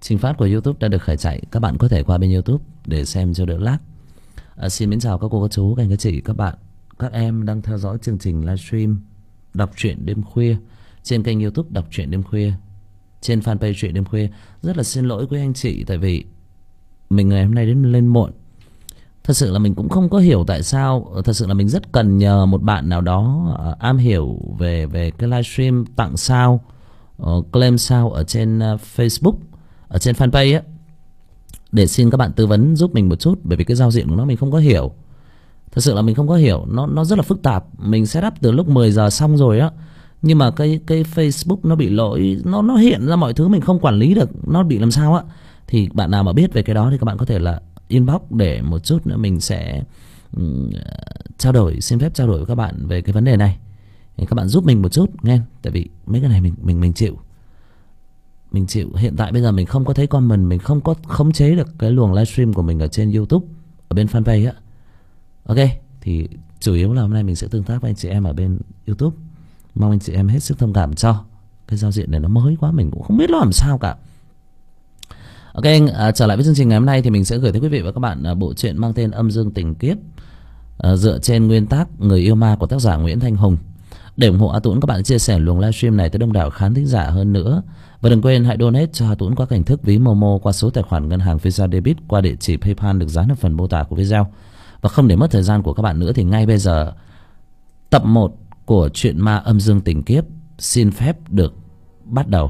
Trình phát của YouTube đã được khởi chạy. Các bạn có thể qua bên YouTube để xem cho đỡ lag. Xin mến chào các cô, các chú, các anh, các chị, các bạn. Các em đang theo dõi chương trình livestream Đọc truyện đêm khuya trên kênh YouTube Đọc truyện đêm khuya, trên fanpage Truyện đêm khuya. Rất là xin lỗi quý anh chị, tại vì mình ngày hôm nay đến lên muộn. Thật sự là mình cũng không có hiểu tại sao. Thật sự là mình rất cần nhờ một bạn nào đó am hiểu về cái livestream tặng sao, claim sao ở trên Facebook, ở trên fanpage á, để xin các bạn tư vấn giúp mình một chút. Bởi vì cái giao diện của nó mình không có hiểu. Thật sự là mình không có hiểu. Nó rất là phức tạp. Mình set up từ lúc 10 giờ xong rồi á, nhưng mà cái Facebook nó bị lỗi. Nó hiện ra mọi thứ mình không quản lý được. Nó bị làm sao á. Thì bạn nào mà biết về cái đó thì các bạn có thể là inbox để một chút nữa mình sẽ trao đổi, xin phép trao đổi với các bạn về cái vấn đề này. Thì các bạn giúp mình một chút nghe. Tại vì mấy cái này mình chịu. Mình chịu. Hiện tại bây giờ mình không có thấy comment, mình không có khống chế được cái luồng livestream của mình ở trên YouTube, ở bên fanpage á. Ok, thì chủ yếu là hôm nay mình sẽ tương tác với anh chị em ở bên YouTube. Mong anh chị em hết sức thông cảm cho. Cái giao diện này nó mới quá, mình cũng không biết nó làm sao cả. Ok, trở lại với chương trình ngày hôm nay thì mình sẽ gửi tới quý vị và các bạn bộ truyện mang tên Âm Dương Tình Kiếp, dựa trên nguyên tác Người Yêu Ma của tác giả Nguyễn Thanh Hùng. Để ủng hộ A Tuấn, các bạn chia sẻ luồng livestream này tới đông đảo khán thính giả hơn nữa. Và đừng quên hãy donate cho A Tuấn qua hình thức ví Momo qua số tài khoản ngân hàng Visa Debit qua địa chỉ PayPal được dán ở phần mô tả của video. Và không để mất thời gian của các bạn nữa thì ngay bây giờ tập 1 của truyện ma Âm Dương Tình Kiếp xin phép được bắt đầu.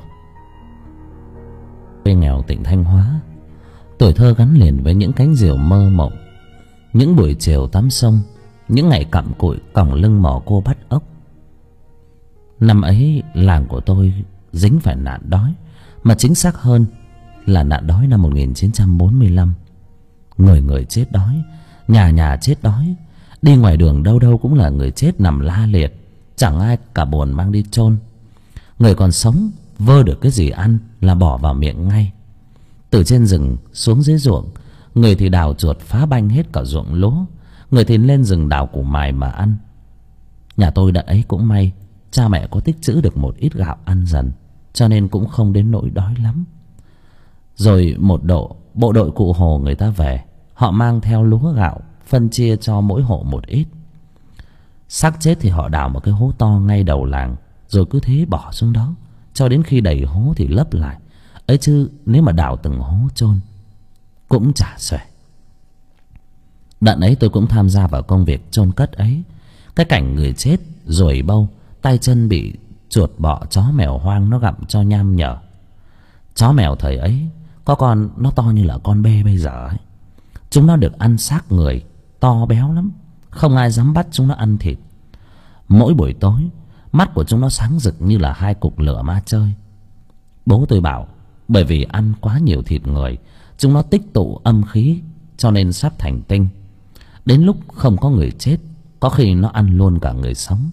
Quê nghèo tỉnh Thanh Hóa, tuổi thơ gắn liền với những cánh diều mơ mộng, những buổi chiều tắm sông, những ngày cặm cụi còng lưng mò cô bắt ốc. Năm ấy làng của tôi dính phải nạn đói, mà chính xác hơn là nạn đói năm 1945. Người người chết đói, nhà nhà chết đói, đi ngoài đường đâu đâu cũng là người chết nằm la liệt, chẳng ai cả buồn mang đi chôn. Người còn sống vơ được cái gì ăn là bỏ vào miệng ngay. Từ trên rừng xuống dưới ruộng, người thì đào chuột phá banh hết cả ruộng lúa, người thì lên rừng đào củ mài mà ăn. Nhà tôi đợt ấy cũng may, cha mẹ có tích trữ được một ít gạo ăn dần, cho nên cũng không đến nỗi đói lắm. Rồi bộ đội cụ Hồ người ta về, họ mang theo lúa gạo, phân chia cho mỗi hộ một ít. Xác chết thì họ đào một cái hố to ngay đầu làng, rồi cứ thế bỏ xuống đó cho đến khi đầy hố thì lấp lại. Ấy chứ nếu mà đào từng hố chôn cũng chả xuể. Đợt ấy tôi cũng tham gia vào công việc chôn cất ấy. Cái cảnh người chết ruồi bâu, tay chân bị chuột bọ chó mèo hoang nó gặm cho nham nhở. Chó mèo thời ấy có con nó to như là con bê bây giờ ấy. Chúng nó được ăn xác người, to béo lắm, không ai dám bắt chúng nó ăn thịt. Mỗi buổi tối mắt của chúng nó sáng rực như là hai cục lửa ma chơi. Bố tôi bảo bởi vì ăn quá nhiều thịt người, chúng nó tích tụ âm khí, cho nên sắp thành tinh. Đến lúc không có người chết, có khi nó ăn luôn cả người sống.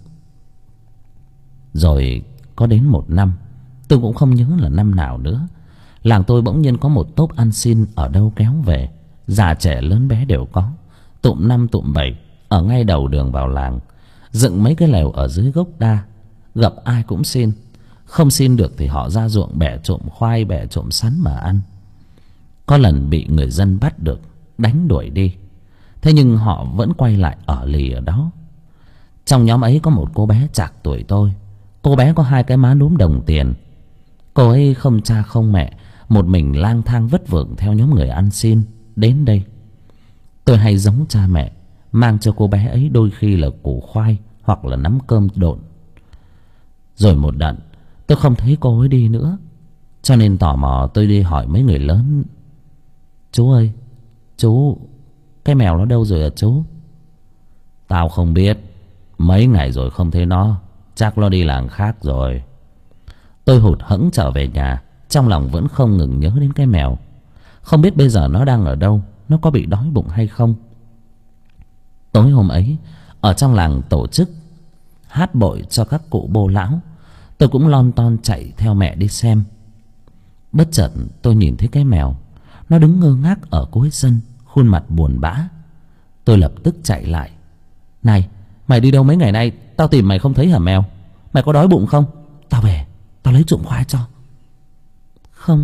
Rồi có đến một năm, tôi cũng không nhớ là năm nào nữa, làng tôi bỗng nhiên có một tốp ăn xin ở đâu kéo về. Già trẻ lớn bé đều có, tụm 5 tụm 7 ở ngay đầu đường vào làng, dựng mấy cái lều ở dưới gốc đa. Gặp ai cũng xin, không xin được thì họ ra ruộng bẻ trộm khoai, bẻ trộm sắn mà ăn. Có lần bị người dân bắt được, đánh đuổi đi, thế nhưng họ vẫn quay lại ở lì ở đó. Trong nhóm ấy có một cô bé chạc tuổi tôi. Cô bé có hai cái má núm đồng tiền. Cô ấy không cha không mẹ, một mình lang thang vất vưởng theo nhóm người ăn xin đến đây. Tôi hay giống cha mẹ, mang cho cô bé ấy đôi khi là củ khoai hoặc là nắm cơm độn. Rồi một đợt tôi không thấy cô ấy đi nữa, cho nên tò mò tôi đi hỏi mấy người lớn: "Chú ơi, chú, cái mèo nó đâu rồi à chú?" "Tao không biết, mấy ngày rồi không thấy nó, chắc nó đi làng khác rồi." Tôi hụt hẫng trở về nhà, trong lòng vẫn không ngừng nhớ đến cái mèo. Không biết bây giờ nó đang ở đâu, nó có bị đói bụng hay không. Tối hôm ấy, ở trong làng tổ chức hát bội cho các cụ bô lão, tôi cũng lon ton chạy theo mẹ đi xem. Bất chợt tôi nhìn thấy cái mèo, nó đứng ngơ ngác ở cuối sân, khuôn mặt buồn bã. Tôi lập tức chạy lại: "Này, mày đi đâu mấy ngày nay? Tao tìm mày không thấy hả mèo? Mày có đói bụng không? Tao về, tao lấy trộm khoai cho." "Không,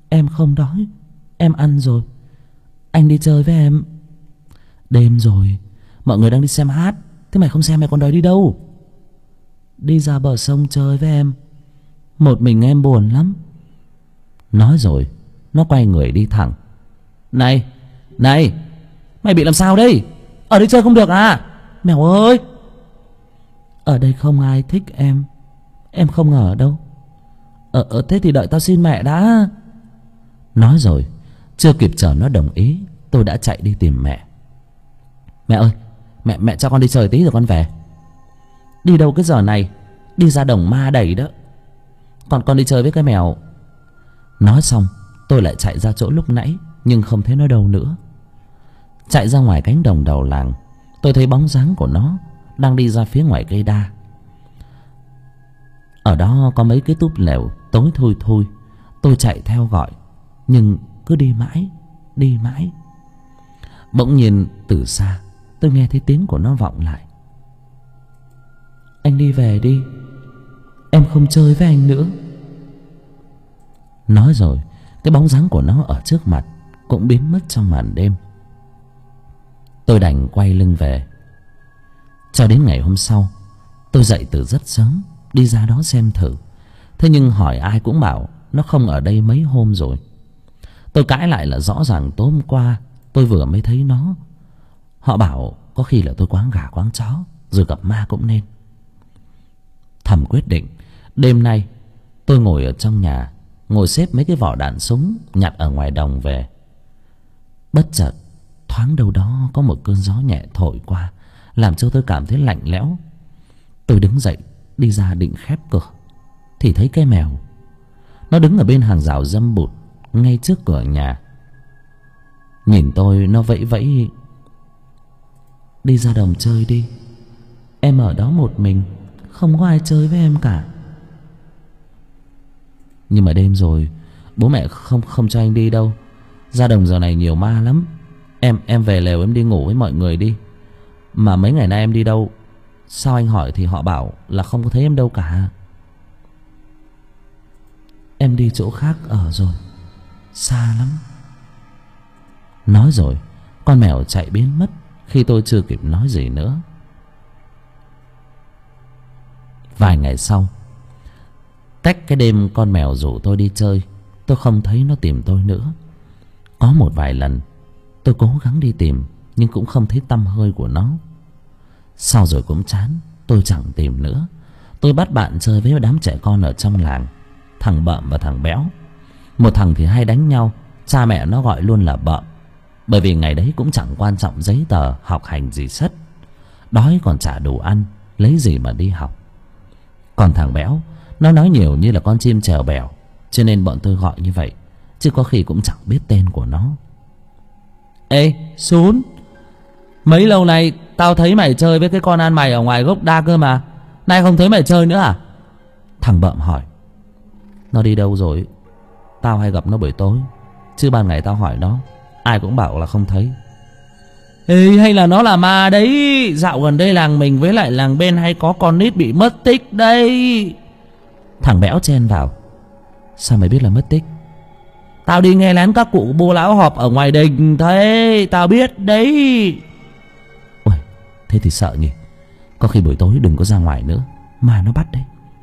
Em không đói, em ăn rồi. Anh đi chơi với em. Đêm rồi, mọi người đang đi xem hát. Thế mày không xem mày còn đòi đi đâu? Đi ra bờ sông chơi với em. Một mình em buồn lắm. Nói rồi nó quay người đi thẳng. Này, này, mày bị làm sao đây? Ở đây chơi không được à? Mèo ơi, ở đây không ai thích em. Em không ở đâu. Thế thì đợi tao xin mẹ đã. Nói rồi chưa kịp chờ nó đồng ý, tôi đã chạy đi tìm mẹ. Mẹ ơi, mẹ cho con đi chơi tí rồi con về. Đi đâu cái giờ này? Đi ra đồng ma đầy đó. Con đi chơi với cái mèo. Nói xong tôi lại chạy ra chỗ lúc nãy, nhưng không thấy nó đâu nữa. Chạy ra ngoài cánh đồng đầu làng, tôi thấy bóng dáng của nó đang đi ra phía ngoài cây đa. Ở đó có mấy cái túp lều tối thui thui. Tôi chạy theo gọi, nhưng cứ đi mãi, đi mãi. Bỗng nhiên từ xa tôi nghe thấy tiếng của nó vọng lại. Anh đi về đi, em không chơi với anh nữa. Nói rồi cái bóng dáng của nó ở trước mặt cũng biến mất trong màn đêm. Tôi đành quay lưng về. Cho đến ngày hôm sau, tôi dậy từ rất sớm đi ra đó xem thử. Thế nhưng hỏi ai cũng bảo nó không ở đây mấy hôm rồi. Tôi cãi lại là rõ ràng tối hôm qua tôi vừa mới thấy nó. Họ bảo có khi là tôi quáng gà quáng chó, rồi gặp ma cũng nên. Thầm quyết định đêm nay tôi ngồi ở trong nhà, ngồi xếp mấy cái vỏ đạn súng nhặt ở ngoài đồng về. Bất chợt thoáng đâu đó có một cơn gió nhẹ thổi qua, làm cho tôi cảm thấy lạnh lẽo. Tôi đứng dậy đi ra định khép cửa, thì thấy cái mèo. Nó đứng ở bên hàng rào dâm bụt ngay trước cửa nhà. Nhìn tôi nó vẫy vẫy. Đi ra đồng chơi đi, em ở đó một mình, không có ai chơi với em cả. Nhưng mà đêm rồi, bố mẹ không cho anh đi đâu. Ra đồng giờ này nhiều ma lắm. Em về lều em đi ngủ với mọi người đi. Mà mấy ngày nay em đi đâu? Sao anh hỏi thì họ bảo là không có thấy em đâu cả. Em đi chỗ khác ở rồi, xa lắm. Nói rồi con mèo chạy biến mất khi tôi chưa kịp nói gì nữa. Vài ngày sau, cách cái đêm con mèo rủ tôi đi chơi, tôi không thấy nó tìm tôi nữa. Có một vài lần tôi cố gắng đi tìm, nhưng cũng không thấy tăm hơi của nó. Sau rồi cũng chán, tôi chẳng tìm nữa. Tôi bắt bạn chơi với đám trẻ con ở trong làng, thằng Bợm và thằng Béo. Một thằng thì hay đánh nhau, cha mẹ nó gọi luôn là Bợm, bởi vì ngày đấy cũng chẳng quan trọng giấy tờ học hành gì sất. Đói còn chả đủ ăn, lấy gì mà đi học. Còn thằng Béo, nó nói nhiều như là con chim trèo bèo, cho nên bọn tôi gọi như vậy, chứ có khi cũng chẳng biết tên của nó. Ê Sún, mấy lâu nay tao thấy mày chơi với cái con ăn mày ở ngoài gốc đa cơ mà, nay không thấy mày chơi nữa à? Thằng Bợm hỏi. Nó đi đâu rồi? Tao hay gặp nó buổi tối, chứ ban ngày tao hỏi nó, ai cũng bảo là không thấy. Ê, hay là nó là ma đấy. Dạo gần đây làng mình với lại làng bên hay có con nít bị mất tích đây. Thằng Béo chen vào. Sao mày biết là mất tích? Tao đi nghe lén các cụ bô lão họp ở ngoài đình thế, tao biết đấy. Ôi, thế thì sợ nhỉ. Có khi buổi tối đừng có ra ngoài nữa, mà nó bắt đấy.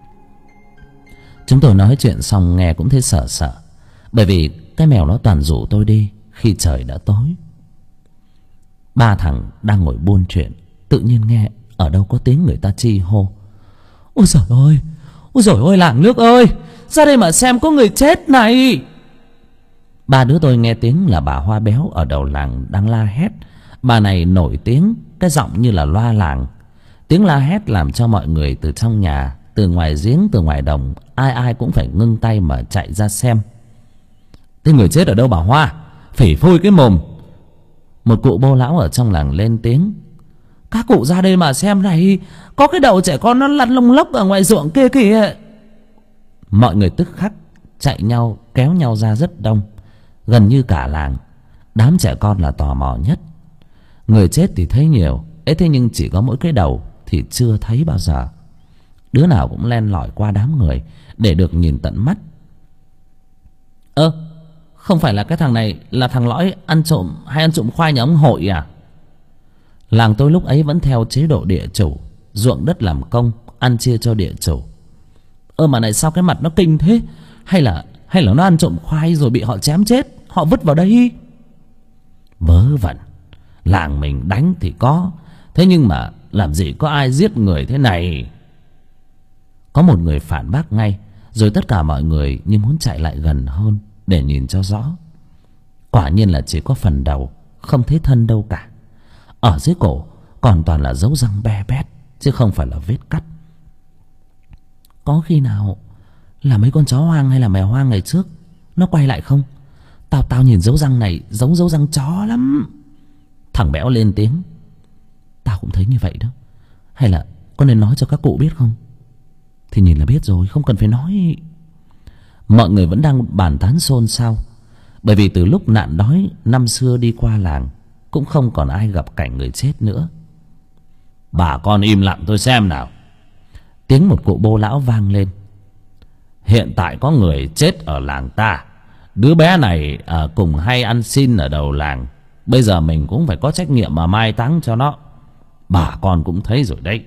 Chúng tôi nói chuyện xong nghe cũng thấy sợ sợ, bởi vì cái mèo nó toàn rủ tôi đi khi trời đã tối. Ba thằng đang ngồi buôn chuyện, tự nhiên nghe ở đâu có tiếng người ta chi hô. Ôi giời ơi, ôi giời ơi làng nước ơi, ra đây mà xem có người chết này. Ba đứa tôi nghe tiếng là bà Hoa Béo ở đầu làng đang la hét. Bà này nổi tiếng cái giọng như là loa làng. Tiếng la hét làm cho mọi người từ trong nhà, từ ngoài giếng, từ ngoài đồng, ai ai cũng phải ngưng tay mà chạy ra xem. Thế người chết ở đâu bà Hoa? Phỉ phui cái mồm. Một cụ bô lão ở trong làng lên tiếng. Các cụ ra đây mà xem này, có cái đầu trẻ con nó lăn lông lốc ở ngoài ruộng kia kìa. Mọi người tức khắc chạy nhau kéo nhau ra rất đông, gần như cả làng. Đám trẻ con là tò mò nhất. Người chết thì thấy nhiều, thế nhưng chỉ có mỗi cái đầu thì chưa thấy bao giờ. Đứa nào cũng len lỏi qua đám người để được nhìn tận mắt. Không phải là cái thằng này là thằng lõi ăn trộm hay ăn trộm khoai nhà ông Hội à? Làng tôi lúc ấy vẫn theo chế độ địa chủ, ruộng đất làm công, ăn chia cho địa chủ. Mà này sao cái mặt nó kinh thế? Hay là nó ăn trộm khoai rồi bị họ chém chết, họ vứt vào đây? Vớ vẩn. Làng mình đánh thì có, thế nhưng mà làm gì có ai giết người thế này? Có một người phản bác ngay, rồi tất cả mọi người như muốn chạy lại gần hơn để nhìn cho rõ. Quả nhiên là chỉ có phần đầu, không thấy thân đâu cả. Ở dưới cổ còn toàn là dấu răng be bét, chứ không phải là vết cắt. Có khi nào là mấy con chó hoang hay là mèo hoang ngày trước nó quay lại không? Tao nhìn dấu răng này giống dấu răng chó lắm. Thằng béo lên tiếng. Tao cũng thấy như vậy đó. Hay là có nên nói cho các cụ biết không? Thì nhìn là biết rồi, không cần phải nói. Mọi người vẫn đang bàn tán xôn xao, bởi vì từ lúc nạn đói năm xưa đi qua làng cũng không còn ai gặp cảnh người chết nữa. Bà con im lặng tôi xem nào. Tiếng một cụ bô lão vang lên. Hiện tại có người chết ở làng ta. Đứa bé này cùng hay ăn xin ở đầu làng. Bây giờ mình cũng phải có trách nhiệm mà mai táng cho nó. Bà con cũng thấy rồi đấy.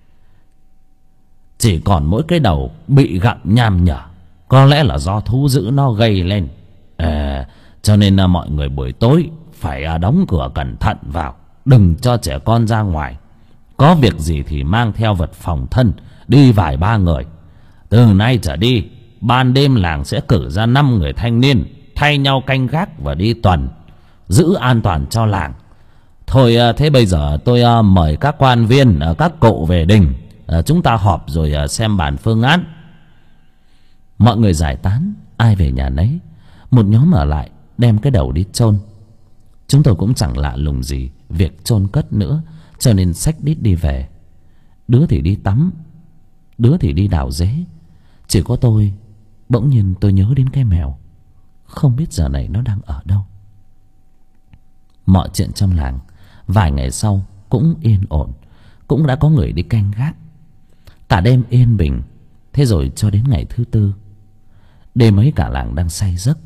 Chỉ còn mỗi cái đầu bị gặm nham nhở. Có lẽ là do thú dữ nó gây lên. Cho nên là mọi người buổi tối phải đóng cửa cẩn thận vào, đừng cho trẻ con ra ngoài. Có việc gì thì mang theo vật phòng thân, đi vài ba người. Từ nay trở đi, ban đêm làng sẽ cử ra 5 người thanh niên thay nhau canh gác và đi tuần, giữ an toàn cho làng. Thôi thế bây giờ tôi mời các quan viên, các cụ về đình, chúng ta họp rồi xem bàn phương án. Mọi người giải tán, ai về nhà nấy. Một nhóm ở lại đem cái đầu đi chôn. Chúng tôi cũng chẳng lạ lùng gì việc chôn cất nữa, cho nên xách đít đi về. Đứa thì đi tắm, đứa thì đi đào dế. Chỉ có tôi, bỗng nhiên tôi nhớ đến cái mèo. Không biết giờ này nó đang ở đâu. Mọi chuyện trong làng vài ngày sau cũng yên ổn, cũng đã có người đi canh gác. Cả đêm yên bình. Thế rồi cho đến ngày thứ tư, đêm ấy cả làng đang say giấc,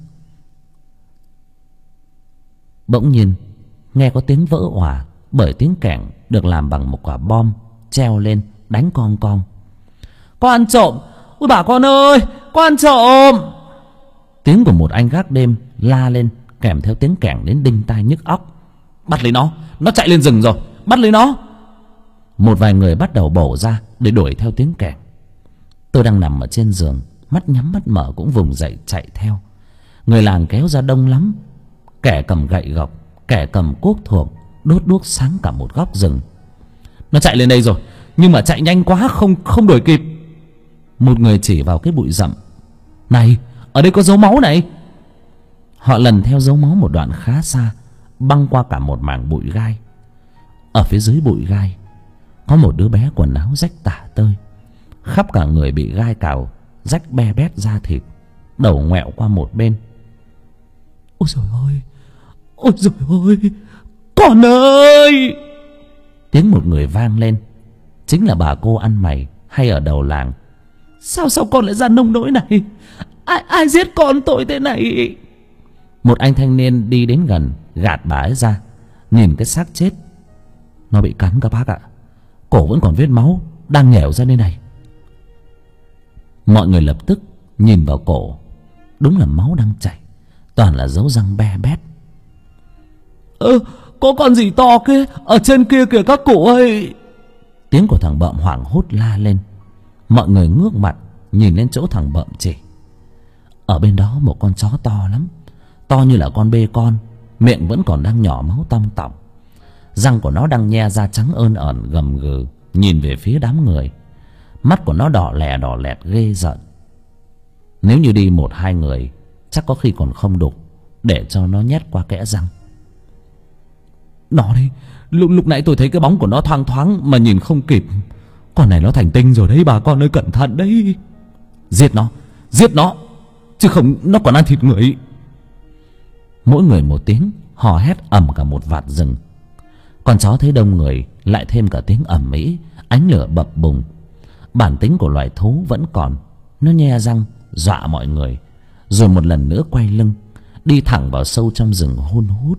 bỗng nhiên nghe có tiếng vỡ òa, bởi tiếng kẻng được làm bằng một quả bom treo lên đánh con con. Có ăn trộm! Ôi bà con ơi, có ăn trộm! Tiếng của một anh gác đêm la lên, kèm theo tiếng kẻng đến đinh tai nhức óc. Bắt lấy nó chạy lên rừng rồi, bắt lấy nó! Một vài người bắt đầu bổ ra để đuổi theo tiếng kẻng. Tôi đang nằm ở trên giường, mắt nhắm mắt mở cũng vùng dậy chạy theo. Người làng kéo ra đông lắm, kẻ cầm gậy gộc, kẻ cầm cuốc thuộc, đốt đuốc sáng cả một góc rừng. Nó chạy lên đây rồi, nhưng mà chạy nhanh quá, không đuổi kịp. Một người chỉ vào cái bụi rậm. Này, ở đây có dấu máu này. Họ lần theo dấu máu một đoạn khá xa, băng qua cả một mảng bụi gai. Ở phía dưới bụi gai có một đứa bé quần áo rách tả tơi, khắp cả người bị gai cào, rách be bét da thịt, đầu ngoẹo qua một bên. Ôi trời ơi, ôi trời ơi, con ơi! Tiếng một người vang lên. Chính là bà cô ăn mày hay ở đầu làng. Sao con lại ra nông nỗi này? Ai giết con tội thế này? Một anh thanh niên đi đến gần, gạt bà ấy ra. Nhìn cái xác chết. Nó bị cắn các bác ạ. Cổ vẫn còn vết máu, đang nhẻo ra đây này. Mọi người lập tức nhìn vào cổ. Đúng là máu đang chảy, toàn là dấu răng be bét. Có con gì to kia ở trên kia kìa các cụ ơi! Tiếng của thằng Bợm hoảng hốt la lên. Mọi người ngước mặt nhìn lên chỗ thằng Bợm chỉ. Ở bên đó một con chó to lắm, to như là con bê con, miệng vẫn còn đang nhỏ máu tong tỏng. Răng của nó đang nhe ra trắng ơn ẩn gầm gừ, nhìn về phía đám người. Mắt của nó đỏ lẹt ghê rợn. Nếu như đi 1-2 người, chắc có khi còn không đủ để cho nó nhét qua kẽ răng. Nó đây, lúc nãy tôi thấy cái bóng của nó thoang thoáng mà nhìn không kịp. Con này nó thành tinh rồi đấy bà con ơi, cẩn thận đấy. Giết nó, chứ không nó còn ăn thịt người. Mỗi người một tiếng, hò hét ầm cả một vạt rừng. Con chó thấy đông người, lại thêm cả tiếng ầm ĩ, ánh lửa bập bùng. Bản tính của loài thú vẫn còn, nó nhe răng dọa mọi người, rồi một lần nữa quay lưng, đi thẳng vào sâu trong rừng hun hút.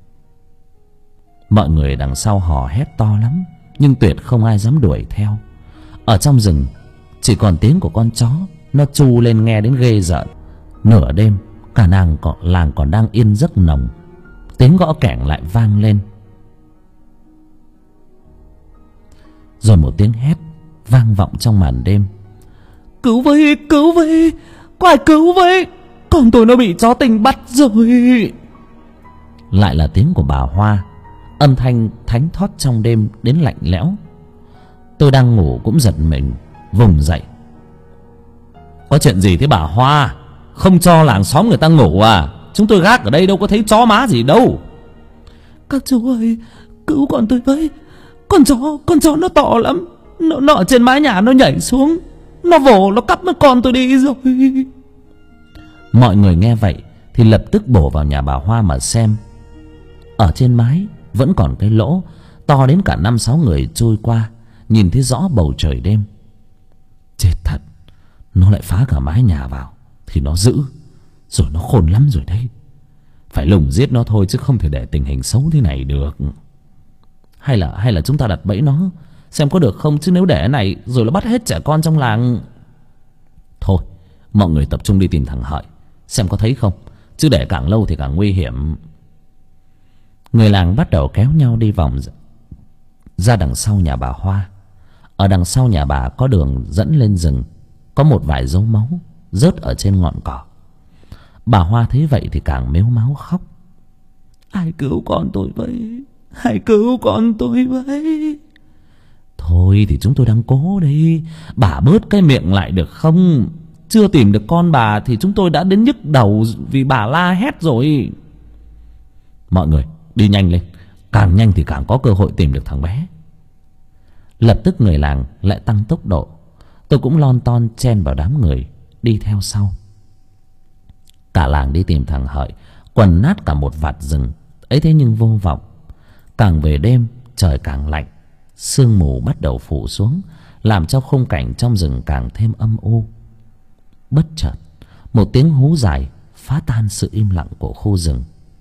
Mọi người đằng sau hò hét to lắm, nhưng tuyệt không ai dám đuổi theo. Ở trong rừng chỉ còn tiếng của con chó, nó tru lên nghe đến ghê rợn. Nửa đêm cả làng còn đang yên giấc nồng, tiếng gõ kẻng lại vang lên. Rồi một tiếng hét vang vọng trong màn đêm. Cứu với, cứu với, có ai cứu với, con tôi nó bị chó Tinh bắt rồi. Lại là tiếng của bà Hoa, âm thanh thánh thót trong đêm đến lạnh lẽo. Tôi đang ngủ cũng giật mình vùng dậy. Có chuyện gì thế bà Hoa? Không cho làng xóm người ta ngủ à? Chúng tôi gác ở đây đâu có thấy chó má gì đâu. Các chú ơi, cứu con tôi với. Con chó nó to lắm. Nó ở trên mái nhà nó nhảy xuống, nó vồ nó cắp mất con tôi đi rồi. Mọi người nghe vậy thì lập tức bổ vào nhà bà Hoa mà xem. Ở trên mái vẫn còn cái lỗ to đến cả 5-6 người trôi qua, nhìn thấy rõ bầu trời đêm. Chết thật, nó lại phá cả mái nhà vào thì nó dữ rồi, nó khôn lắm rồi đấy. Phải lùng giết nó thôi chứ không thể để tình hình xấu thế này được. Hay là chúng ta đặt bẫy nó xem có được không, chứ nếu để này rồi nó bắt hết trẻ con trong làng. Thôi mọi người tập trung đi tìm thằng Hợi xem có thấy không, chứ để càng lâu thì càng nguy hiểm. Người làng bắt đầu kéo nhau đi vòng ra đằng sau nhà bà Hoa. Ở đằng sau nhà bà có đường dẫn lên rừng, có một vài dấu máu rớt ở trên ngọn cỏ. Bà Hoa thấy vậy thì càng mếu máo khóc. Ai cứu con tôi với, hãy cứu con tôi với. Thôi thì chúng tôi đang cố đây, bà bớt cái miệng lại được không? Chưa tìm được con bà thì chúng tôi đã đến nhức đầu vì bà la hét rồi. Mọi người đi nhanh lên, càng nhanh thì càng có cơ hội tìm được thằng bé. Lập tức người làng lại tăng tốc độ. Tôi cũng lon ton chen vào đám người đi theo sau. Cả làng đi tìm thằng Hợi, quần nát cả một vạt rừng ấy, thế nhưng vô vọng. Càng về đêm trời càng lạnh, sương mù bắt đầu phủ xuống, làm cho khung cảnh trong rừng càng thêm âm u. Bất chợt một tiếng hú dài phá tan sự im lặng của khu rừng.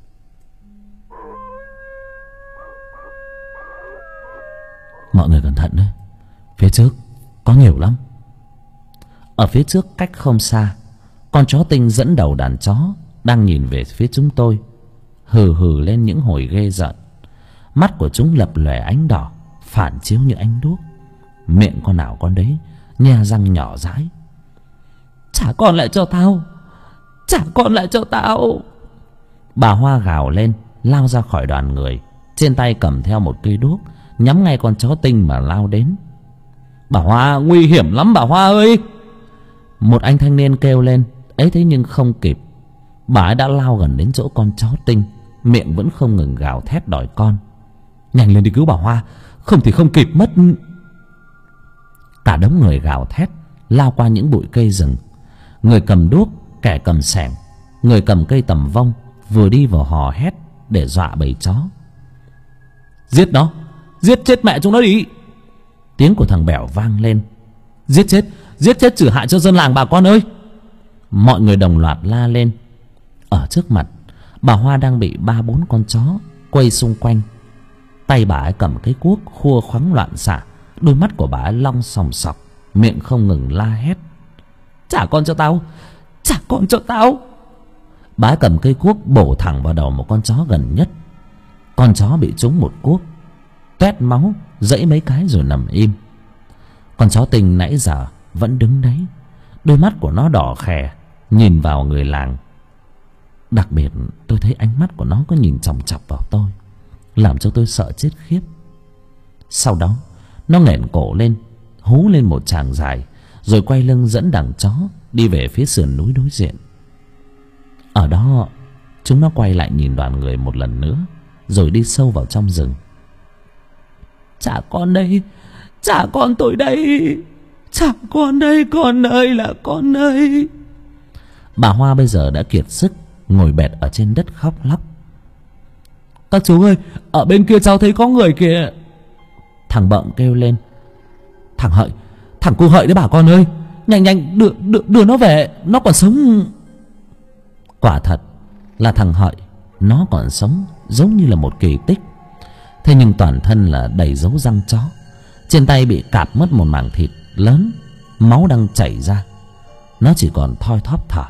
Mọi người cẩn thận đấy, phía trước có nhiều lắm. Ở phía trước cách không xa, con chó Tinh dẫn đầu đàn chó đang nhìn về phía chúng tôi, hừ hừ lên những hồi ghê rợn. Mắt của chúng lập lòe ánh đỏ, phản chiếu như ánh đuốc. Miệng con nào con đấy nhe răng nhỏ dãi. Trả con lại cho tao, trả con lại cho tao. Bà Hoa gào lên, lao ra khỏi đoàn người, trên tay cầm theo một cây đuốc, nhắm ngay con chó Tinh mà lao đến. Bà Hoa, nguy hiểm lắm bà Hoa ơi. Một anh thanh niên kêu lên, ấy thế nhưng không kịp. Bà ấy đã lao gần đến chỗ con chó Tinh, miệng vẫn không ngừng gào thét đòi con. Nhanh lên đi cứu bà Hoa, không thì không kịp mất. Cả đống người gào thét lao qua những bụi cây rừng. Người cầm đuốc, kẻ cầm xẻng, người cầm cây tầm vong vừa đi vừa hò hét để dọa bầy chó. Giết nó, giết chết mẹ chúng nó đi. Tiếng của thằng Bẻo vang lên. Giết chết trừ hại cho dân làng bà con ơi. Mọi người đồng loạt la lên. Ở trước mặt bà Hoa đang bị 3-4 con chó quay xung quanh. Tay bà ấy cầm cái cuốc khua khoắng loạn xạ, đôi mắt của bà ấy long sòng sọc, miệng không ngừng la hét. Trả con cho tao, trả con cho tao. Bà ấy cầm cây cuốc bổ thẳng vào đầu một con chó gần nhất. Con chó bị trúng một cuốc, toét máu dẫy mấy cái rồi nằm im. Con chó Tinh nãy giờ vẫn đứng đấy, đôi mắt của nó đỏ khè nhìn vào người làng. Đặc biệt tôi thấy ánh mắt của nó có nhìn chòng chọc vào tôi, làm cho tôi sợ chết khiếp. Sau đó nó nghển cổ lên, hú lên một tràng dài, rồi quay lưng dẫn đàn chó đi về phía sườn núi đối diện. Ở đó chúng nó quay lại nhìn đoàn người một lần nữa, rồi đi sâu vào trong rừng. Trả con đây, trả con tôi đây, trả con đây, con ơi là con ơi. Bà Hoa bây giờ đã kiệt sức, ngồi bệt ở trên đất khóc lóc. Các chú ơi, ở bên kia cháu thấy có người kìa. Thằng Bợm kêu lên. Thằng Hợi, thằng cu Hợi đấy bà con ơi, nhanh nhanh đưa nó về, nó còn sống. Quả thật là thằng Hợi nó còn sống, giống như là một kỳ tích. Thế nhưng toàn thân là đầy dấu răng chó, trên tay bị cạp mất một mảng thịt lớn, máu đang chảy ra. Nó chỉ còn thoi thóp thở.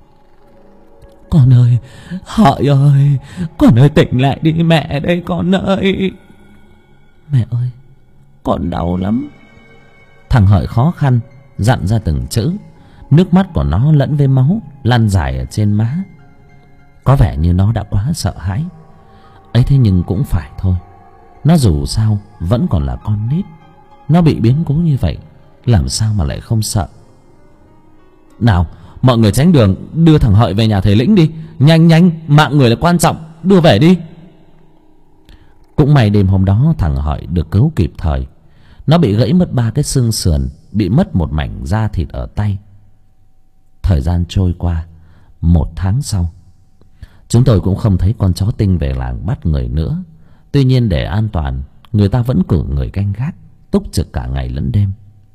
Con ơi, Hợi ơi, con ơi tỉnh lại đi, mẹ đây con ơi. Mẹ ơi, con đau lắm. Thằng Hợi khó khăn dặn ra từng chữ. Nước mắt của nó lẫn với máu lăn dài ở trên má. Có vẻ như nó đã quá sợ hãi ấy, thế nhưng cũng phải thôi. Nó dù sao vẫn còn là con nít. Nó bị biến cố như vậy, làm sao mà lại không sợ. Nào, mọi người tránh đường, đưa thằng Hợi về nhà thầy Lĩnh đi. Nhanh nhanh, mạng người là quan trọng, đưa về đi. Cũng may đêm hôm đó thằng Hợi được cứu kịp thời. Nó bị gãy mất 3 cái xương sườn, bị mất một mảnh da thịt ở tay. Thời gian trôi qua, 1 tháng sau, chúng tôi cũng không thấy con chó Tinh về làng bắt người nữa. Tuy nhiên để an toàn, người ta vẫn cử người canh gác, túc trực cả ngày lẫn đêm.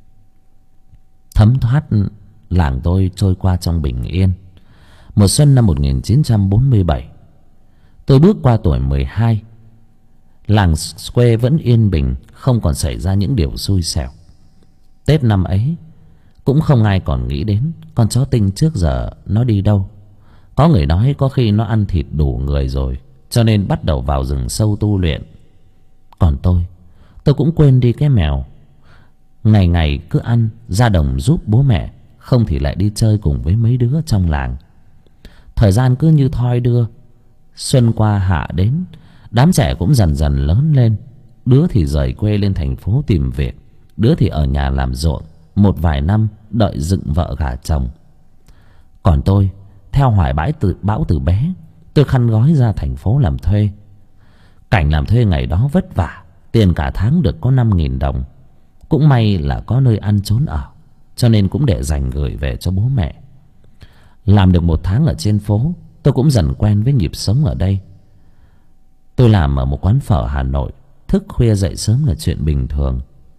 Thấm thoát, làng tôi trôi qua trong bình yên. Mùa xuân năm 1947, tôi bước qua tuổi 12. Làng quê vẫn yên bình, không còn xảy ra những điều xui xẻo. Tết năm ấy cũng không ai còn nghĩ đến con chó Tinh trước giờ nó đi đâu. Có người nói có khi nó ăn thịt đủ người rồi, cho nên bắt đầu vào rừng sâu tu luyện. Còn tôi cũng quên đi cái mèo. Ngày ngày cứ ăn, ra đồng giúp bố mẹ, không thì lại đi chơi cùng với mấy đứa trong làng. Thời gian cứ như thoi đưa. Xuân qua hạ đến, đám trẻ cũng dần dần lớn lên. Đứa thì rời quê lên thành phố tìm việc, đứa thì ở nhà làm ruộng, một vài năm đợi dựng vợ gả chồng. Còn tôi, theo hoài bão từ bé, tôi khăn gói ra thành phố làm thuê. Cảnh làm thuê ngày đó vất vả, tiền cả tháng được có 5.000 đồng. Cũng may là có nơi ăn trốn ở, cho nên cũng để dành gửi về cho bố mẹ. Làm được 1 tháng ở trên phố, tôi cũng dần quen với nhịp sống ở đây. Tôi làm ở một quán phở Hà Nội, thức khuya dậy sớm là chuyện bình thường.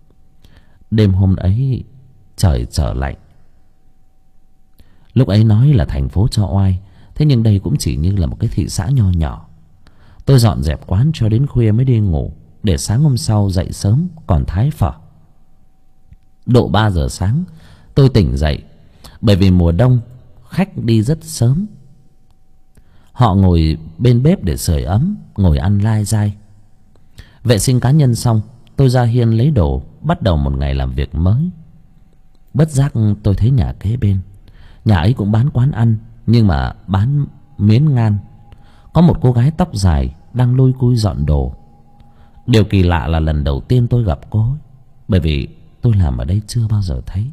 Đêm hôm ấy trời trở lạnh. Lúc ấy nói là thành phố cho oai, thế nhưng đây cũng chỉ như là một cái thị xã nho nhỏ. Tôi dọn dẹp quán cho đến khuya mới đi ngủ, để sáng hôm sau dậy sớm còn thái phở. Độ 3 giờ sáng tôi tỉnh dậy, bởi vì mùa đông khách đi rất sớm. Họ ngồi bên bếp để sưởi ấm, ngồi ăn lai dai. Vệ sinh cá nhân xong, tôi ra hiên lấy đồ, bắt đầu một ngày làm việc mới. Bất giác tôi thấy nhà kế bên, nhà ấy cũng bán quán ăn, nhưng mà bán miến ngan. Có một cô gái tóc dài đang lôi cui dọn đồ. Điều kỳ lạ là lần đầu tiên tôi gặp cô ấy, bởi vì tôi làm ở đây chưa bao giờ thấy.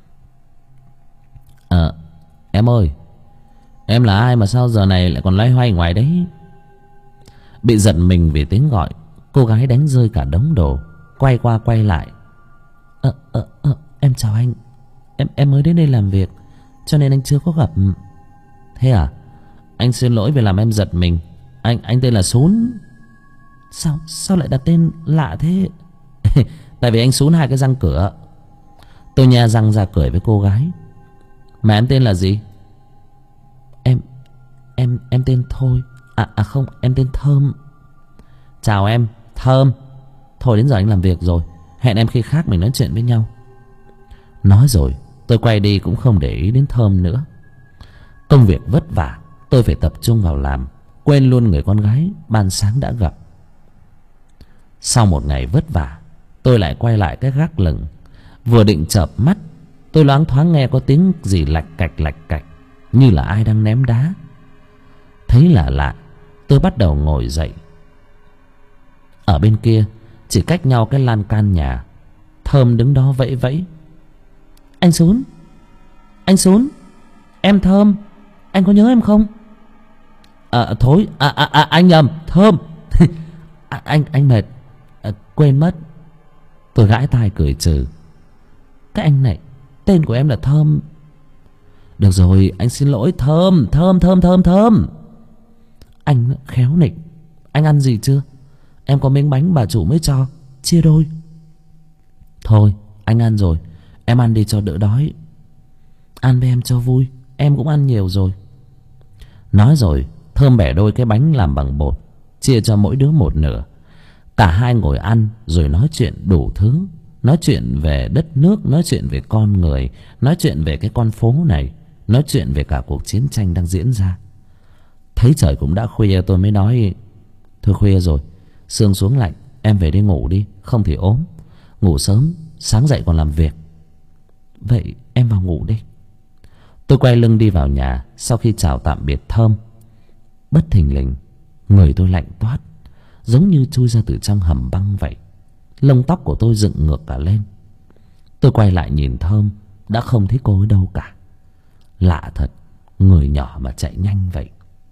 Em ơi, em là ai mà sao giờ này lại còn loay hoay ngoài đấy? Bị giận mình vì tiếng gọi, cô gái đánh rơi cả đống đồ, quay qua quay lại. Em chào anh. Em mới đến đây làm việc, cho nên anh chưa có gặp. Thế à? Anh xin lỗi vì làm em giật mình. Anh tên là Sún. Sao lại đặt tên lạ thế? Tại vì anh Sún 2 cái răng cửa. Tôi nhe răng ra cười với cô gái. Mà em tên là gì? Em tên Thôi. Không, em tên Thơm. Chào em, Thơm. Thôi đến giờ anh làm việc rồi, hẹn em khi khác mình nói chuyện với nhau. Nói rồi tôi quay đi, cũng không để ý đến Thơm nữa. Công việc vất vả, tôi phải tập trung vào làm, quên luôn người con gái ban sáng đã gặp. Sau một ngày vất vả, tôi lại quay lại cái gác lửng. Vừa định chợp mắt, tôi loáng thoáng nghe có tiếng gì lạch cạch, như là ai đang ném đá. Thấy là lạ, tôi bắt đầu ngồi dậy. Ở bên kia, chỉ cách nhau cái lan can nhà, Thơm đứng đó vẫy vẫy. Anh Sún, anh Sún, em Thơm, anh có nhớ em không? Thôi, anh nhầm, Thơm. Anh mệt, quên mất. Tôi gãi tai cười trừ. Cái anh này, tên của em là Thơm. Được rồi, anh xin lỗi. Thơm. Anh khéo nịnh. Anh ăn gì chưa? Em có miếng bánh bà chủ mới cho, chia đôi. Thôi, anh ăn rồi, em ăn đi cho đỡ đói. Ăn với em cho vui, em cũng ăn nhiều rồi. Nói rồi Thơm bẻ đôi cái bánh làm bằng bột, chia cho mỗi đứa một nửa. Cả hai ngồi ăn rồi nói chuyện đủ thứ. Nói chuyện về đất nước, nói chuyện về con người, nói chuyện về cái con phố này, nói chuyện về cả cuộc chiến tranh đang diễn ra. Thấy trời cũng đã khuya, tôi mới nói: thôi khuya rồi, sương xuống lạnh, em về đi ngủ đi, không thì ốm. Ngủ sớm, sáng dậy còn làm việc. Vậy em vào ngủ đi. Tôi quay lưng đi vào nhà. Sau khi chào tạm biệt Thơm, bất thình lình người tôi lạnh toát, giống như chui ra từ trong hầm băng vậy. Lông tóc của tôi dựng ngược cả lên. Tôi quay lại nhìn Thơm, đã không thấy cô ấy đâu cả. Lạ thật, người nhỏ mà chạy nhanh vậy.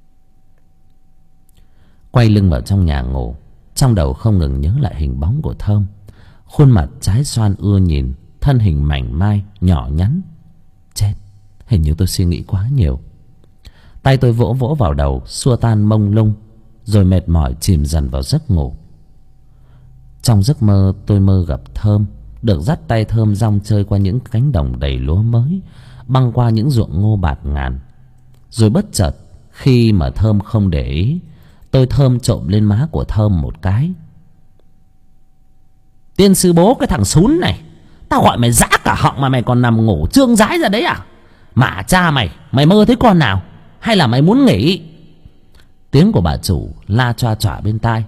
Quay lưng vào trong nhà ngủ, trong đầu không ngừng nhớ lại hình bóng của Thơm. Khuôn mặt trái xoan ưa nhìn, thân hình mảnh mai, nhỏ nhắn. Chết, hình như tôi suy nghĩ quá nhiều. Tay tôi vỗ vỗ vào đầu, xua tan mông lung, rồi mệt mỏi chìm dần vào giấc ngủ. Trong giấc mơ tôi mơ gặp Thơm, được dắt tay Thơm rong chơi qua những cánh đồng đầy lúa mới, băng qua những ruộng ngô bạt ngàn. Rồi bất chợt, khi mà Thơm không để ý, tôi thơm trộm lên má của Thơm một cái. Tiên sư bố cái thằng sún này, tao gọi mày dã cả họng mà mày còn nằm ngủ trương rái ra đấy à? Mà cha mày, mày mơ thấy con nào? Hay là mày muốn nghỉ? Tiếng của bà chủ la choa choa bên tai.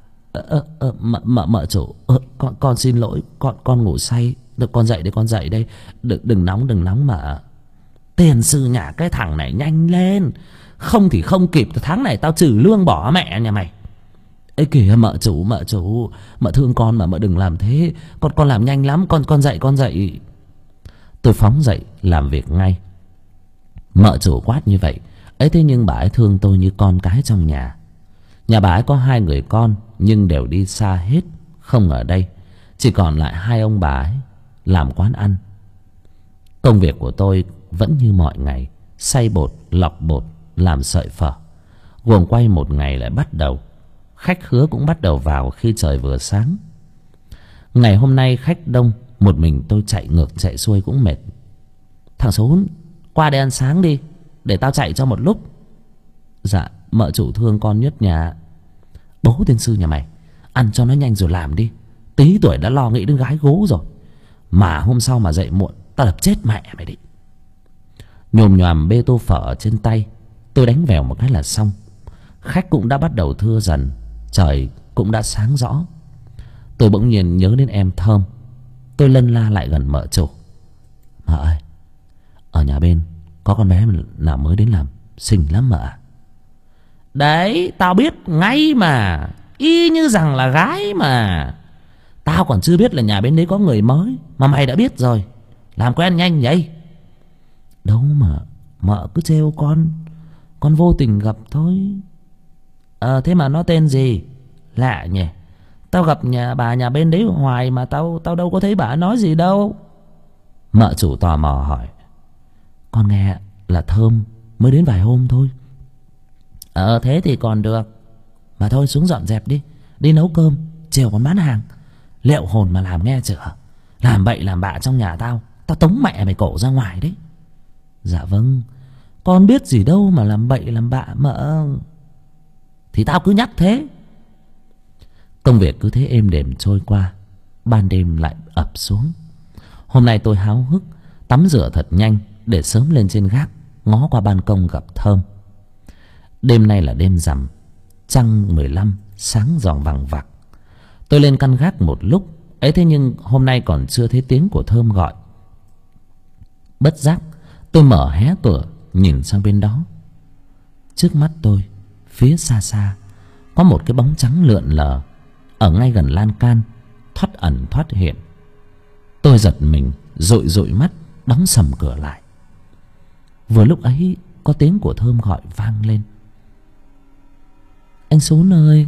Mợ chủ, con xin lỗi, con ngủ say. Được, con dậy đây, con dậy đây. Đừng nóng mà. Tiền sư nhà cái thằng này nhanh lên, không thì không kịp, tháng này tao trừ lương bỏ mẹ nhà mày. Ê kìa mợ chủ, mợ thương con mà, mợ đừng làm thế. Con làm nhanh lắm, con dậy. Tôi phóng dậy làm việc ngay. Mợ chủ quát như vậy ấy, thế nhưng bà ấy thương tôi như con cái trong nhà. Nhà bà ấy có 2 người con, nhưng đều đi xa hết, không ở đây. Chỉ còn lại 2 ông bà ấy làm quán ăn. Công việc của tôi vẫn như mọi ngày: xay bột, lọc bột, làm sợi phở. Guồng quay một ngày lại bắt đầu. Khách khứa cũng bắt đầu vào khi trời vừa sáng. Ngày hôm nay khách đông, một mình tôi chạy ngược chạy xuôi cũng mệt. Thằng Sún, qua đây ăn sáng đi, để tao chạy cho một lúc. Dạ, mợ chủ thương con nhất nhà. Bố tiên sư nhà mày, ăn cho nó nhanh rồi làm đi. Tí tuổi đã lo nghĩ đến gái gú rồi. Mà hôm sau mà dậy muộn, tao đập chết mẹ mày đi. Nhồm nhòm bê tô phở ở trên tay, tôi đánh vèo một cái là xong. Khách cũng đã bắt đầu thưa dần, trời cũng đã sáng rõ. Tôi bỗng nhiên nhớ đến em Thơm. Tôi lân la lại gần mợ chủ. Mợ ơi, ở nhà bên có con bé nào mới đến làm, xinh lắm mợ ạ. Đấy, tao biết ngay mà, y như rằng là gái mà. Tao còn chưa biết là nhà bên đấy có người mới mà mày đã biết rồi. Làm quen nhanh vậy. Đâu mà mợ cứ trêu con vô tình gặp thôi. Thế mà nó tên gì? Lạ nhỉ. Tao gặp bà nhà bên đấy hoài mà tao đâu có thấy bà nói gì đâu. Mợ chủ tò mò hỏi. Con nghe là Thơm mới đến vài hôm thôi. Thế thì còn được. Mà thôi xuống dọn dẹp đi, đi nấu cơm, chiều còn bán hàng. Liệu hồn mà làm nghe chưa? Làm bậy làm bạ trong nhà tao tống mẹ mày cổ ra ngoài đấy. Dạ vâng, con biết gì đâu mà làm bậy làm bạ mợ. Thì tao cứ nhắc thế. Công việc cứ thế êm đềm trôi qua. Ban đêm lại ập xuống. Hôm nay tôi háo hức tắm rửa thật nhanh để sớm lên trên gác ngó qua ban công gặp Thơm. Đêm nay là đêm rằm, trăng 15 sáng giòn vằng vặc. Tôi lên căn gác một lúc ấy, thế nhưng hôm nay còn chưa thấy tiếng của Thơm gọi. Bất giác tôi mở hé cửa nhìn sang bên đó. Trước mắt tôi, phía xa xa, có một cái bóng trắng lượn lờ ở ngay gần lan can, thoắt ẩn thoắt hiện. Tôi giật mình, dụi mắt đóng sầm cửa lại. Vừa lúc ấy có tiếng của Thơm gọi vang lên. Anh Sún ơi,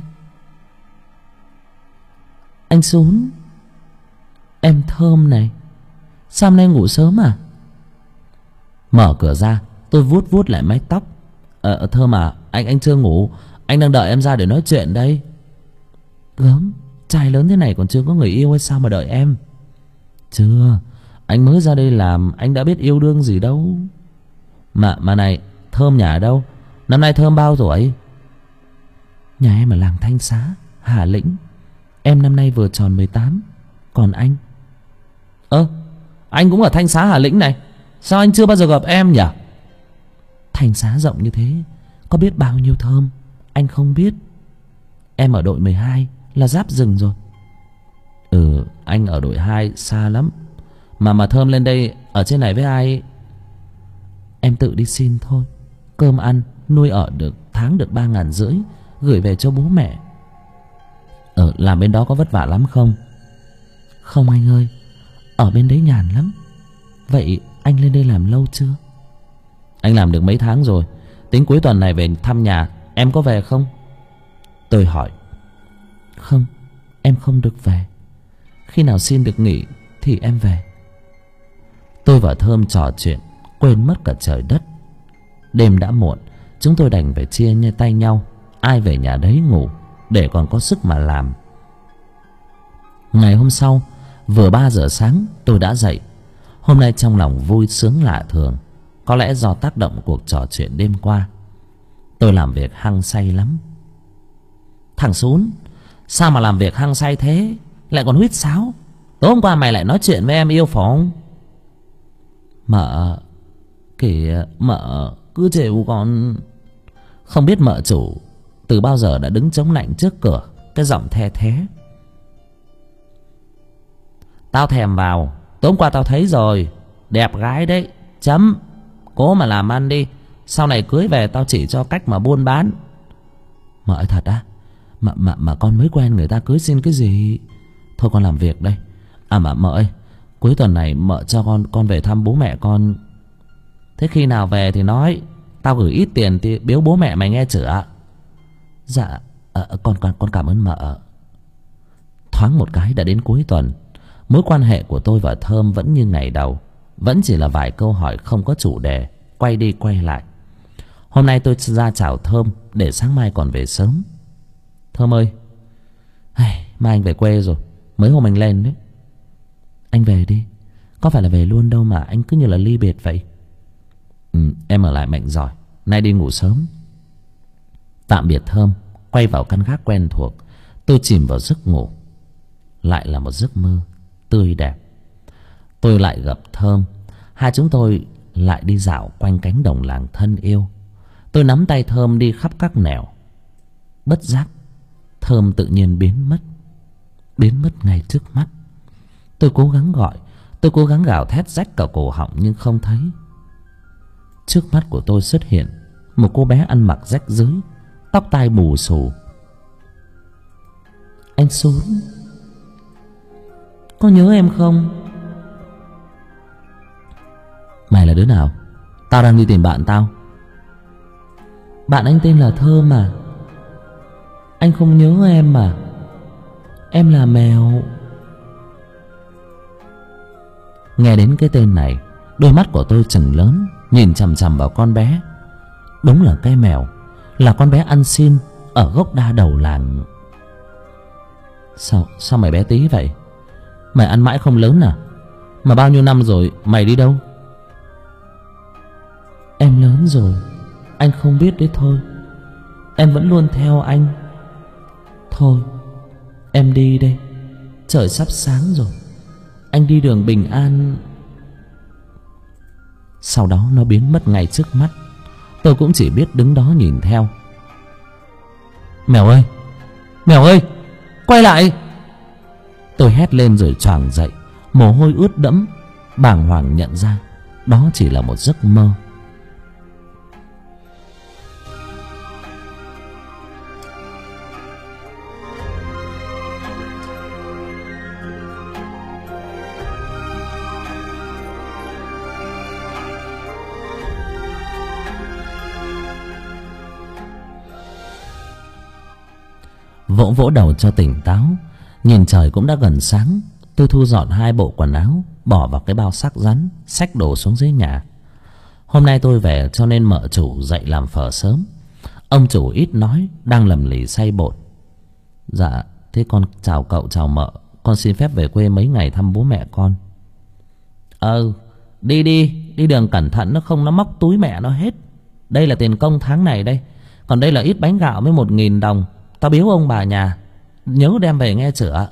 anh Sún, em Thơm này. Sao hôm nay ngủ sớm à? Mở cửa ra, tôi vuốt vuốt lại mái tóc. Thơm à, anh chưa ngủ, anh đang đợi em ra để nói chuyện đây. Gớm, trai lớn thế này còn chưa có người yêu hay sao mà đợi em? Chưa, anh mới ra đây làm, anh đã biết yêu đương gì đâu. Mà này, Thơm nhà ở đâu? Năm nay Thơm bao tuổi? Nhà em ở làng Thanh Xá, Hà Lĩnh. Em năm nay vừa tròn 18. Còn anh? Anh cũng ở Thanh Xá Hà Lĩnh này. Sao anh chưa bao giờ gặp em nhỉ? Thanh Xá rộng như thế, có biết bao nhiêu Thơm. Anh không biết. Em ở đội 12, là giáp rừng rồi. Anh ở đội 2 xa lắm. Mà Thơm lên đây ở trên này với ai? Em tự đi xin thôi. Cơm ăn nuôi ở được tháng được 3.500, gửi về cho bố mẹ. Làm bên đó có vất vả lắm không? Không anh ơi, ở bên đấy nhàn lắm. Vậy anh lên đây làm lâu chưa? Anh làm được mấy tháng rồi. Tính cuối tuần này về thăm nhà. Em có về không? Tôi hỏi. Không, em không được về. Khi nào xin được nghỉ thì em về. Tôi và Thơm trò chuyện quên mất cả trời đất. Đêm đã muộn, chúng tôi đành phải chia tay nhau, ai về nhà đấy ngủ, để còn có sức mà làm. Ngày hôm sau, vừa 3 giờ sáng tôi đã dậy. Hôm nay trong lòng vui sướng lạ thường. Có lẽ do tác động cuộc trò chuyện đêm qua. Tôi làm việc hăng say lắm. Thằng Sún, sao mà làm việc hăng say thế? Lại còn huýt sáo. Tối hôm qua mày lại nói chuyện với em yêu phải không? Mợ kìa, mợ cứ chịu con. Không biết mợ chủ từ bao giờ đã đứng chống lạnh trước cửa, cái giọng the thé. Tao thèm vào. Tối hôm qua tao thấy rồi. Đẹp gái đấy. Chấm. Cố mà làm ăn đi. Sau này cưới về tao chỉ cho cách mà buôn bán. Mợ thật á? Mà con mới quen người ta cưới xin cái gì? Thôi con làm việc đây. Mà mợ ơi, cuối tuần này mợ cho con về thăm bố mẹ con. Thế khi nào về thì nói. Tao gửi ít tiền thì biếu bố mẹ mày nghe chửa. Dạ, con cảm ơn mợ. Thoáng một cái đã đến cuối tuần. Mối quan hệ của tôi và Thơm vẫn như ngày đầu. Vẫn chỉ là vài câu hỏi không có chủ đề, quay đi quay lại. Hôm nay tôi ra chào Thơm để sáng mai còn về sớm. Thơm ơi, mai anh về quê rồi. Mấy hôm anh lên đấy. Anh về đi. Có phải là về luôn đâu mà anh cứ như là ly biệt vậy. Em ở lại mạnh giỏi. Nay đi ngủ sớm. Tạm biệt Thơm. Quay vào căn gác quen thuộc. Tôi chìm vào giấc ngủ. Lại là một giấc mơ tươi đẹp. Tôi lại gặp Thơm. Hai chúng tôi lại đi dạo quanh cánh đồng làng thân yêu. Tôi nắm tay Thơm đi khắp các nẻo. Bất giác Thơm tự nhiên biến mất ngay trước mắt. Tôi cố gắng gọi, tôi cố gắng gào thét rách cả cổ họng nhưng không thấy. Trước mắt của tôi xuất hiện một cô bé ăn mặc rách rưới, tóc tai bù xù. Anh Sún, có nhớ em không? Mày là đứa nào? Tao đang đi tìm bạn tao. Bạn anh tên là Thơm à? Anh không nhớ em mà. Em là mèo. Nghe đến cái tên này, đôi mắt của tôi trừng lớn, nhìn chằm chằm vào con bé. Đúng là cái mèo, là con bé ăn xin ở gốc đa đầu làng. Sao mày bé tí vậy? Mày ăn mãi không lớn à? Mà bao nhiêu năm rồi mày đi đâu? Em lớn rồi, anh không biết đấy thôi. Em vẫn luôn theo anh. Thôi, em đi đây. Trời sắp sáng rồi. Anh đi đường bình an. Sau đó nó biến mất ngay trước mắt. Tôi cũng chỉ biết đứng đó nhìn theo. Mèo ơi! Mèo ơi! Quay lại! Tôi hét lên rồi choàng dậy. Mồ hôi ướt đẫm. Bàng hoàng nhận ra đó chỉ là một giấc mơ. Vỗ vỗ đầu cho tỉnh táo. Nhìn trời cũng đã gần sáng. Tôi thu dọn 2 bộ quần áo, bỏ vào cái bao xắc rắn, xách đồ xuống dưới nhà. Hôm nay tôi về cho nên mợ chủ dậy làm phở sớm. Ông chủ ít nói, đang lầm lì xay bột. Dạ, thế con chào cậu chào mợ. Con xin phép về quê mấy ngày thăm bố mẹ con. Đi đường cẩn thận, nó không nó móc túi mẹ nó hết. Đây là tiền công tháng này đây. Còn đây là ít bánh gạo với 1.000 đồng. Tao biếu ông bà nhà. Nhớ đem về nghe chửa.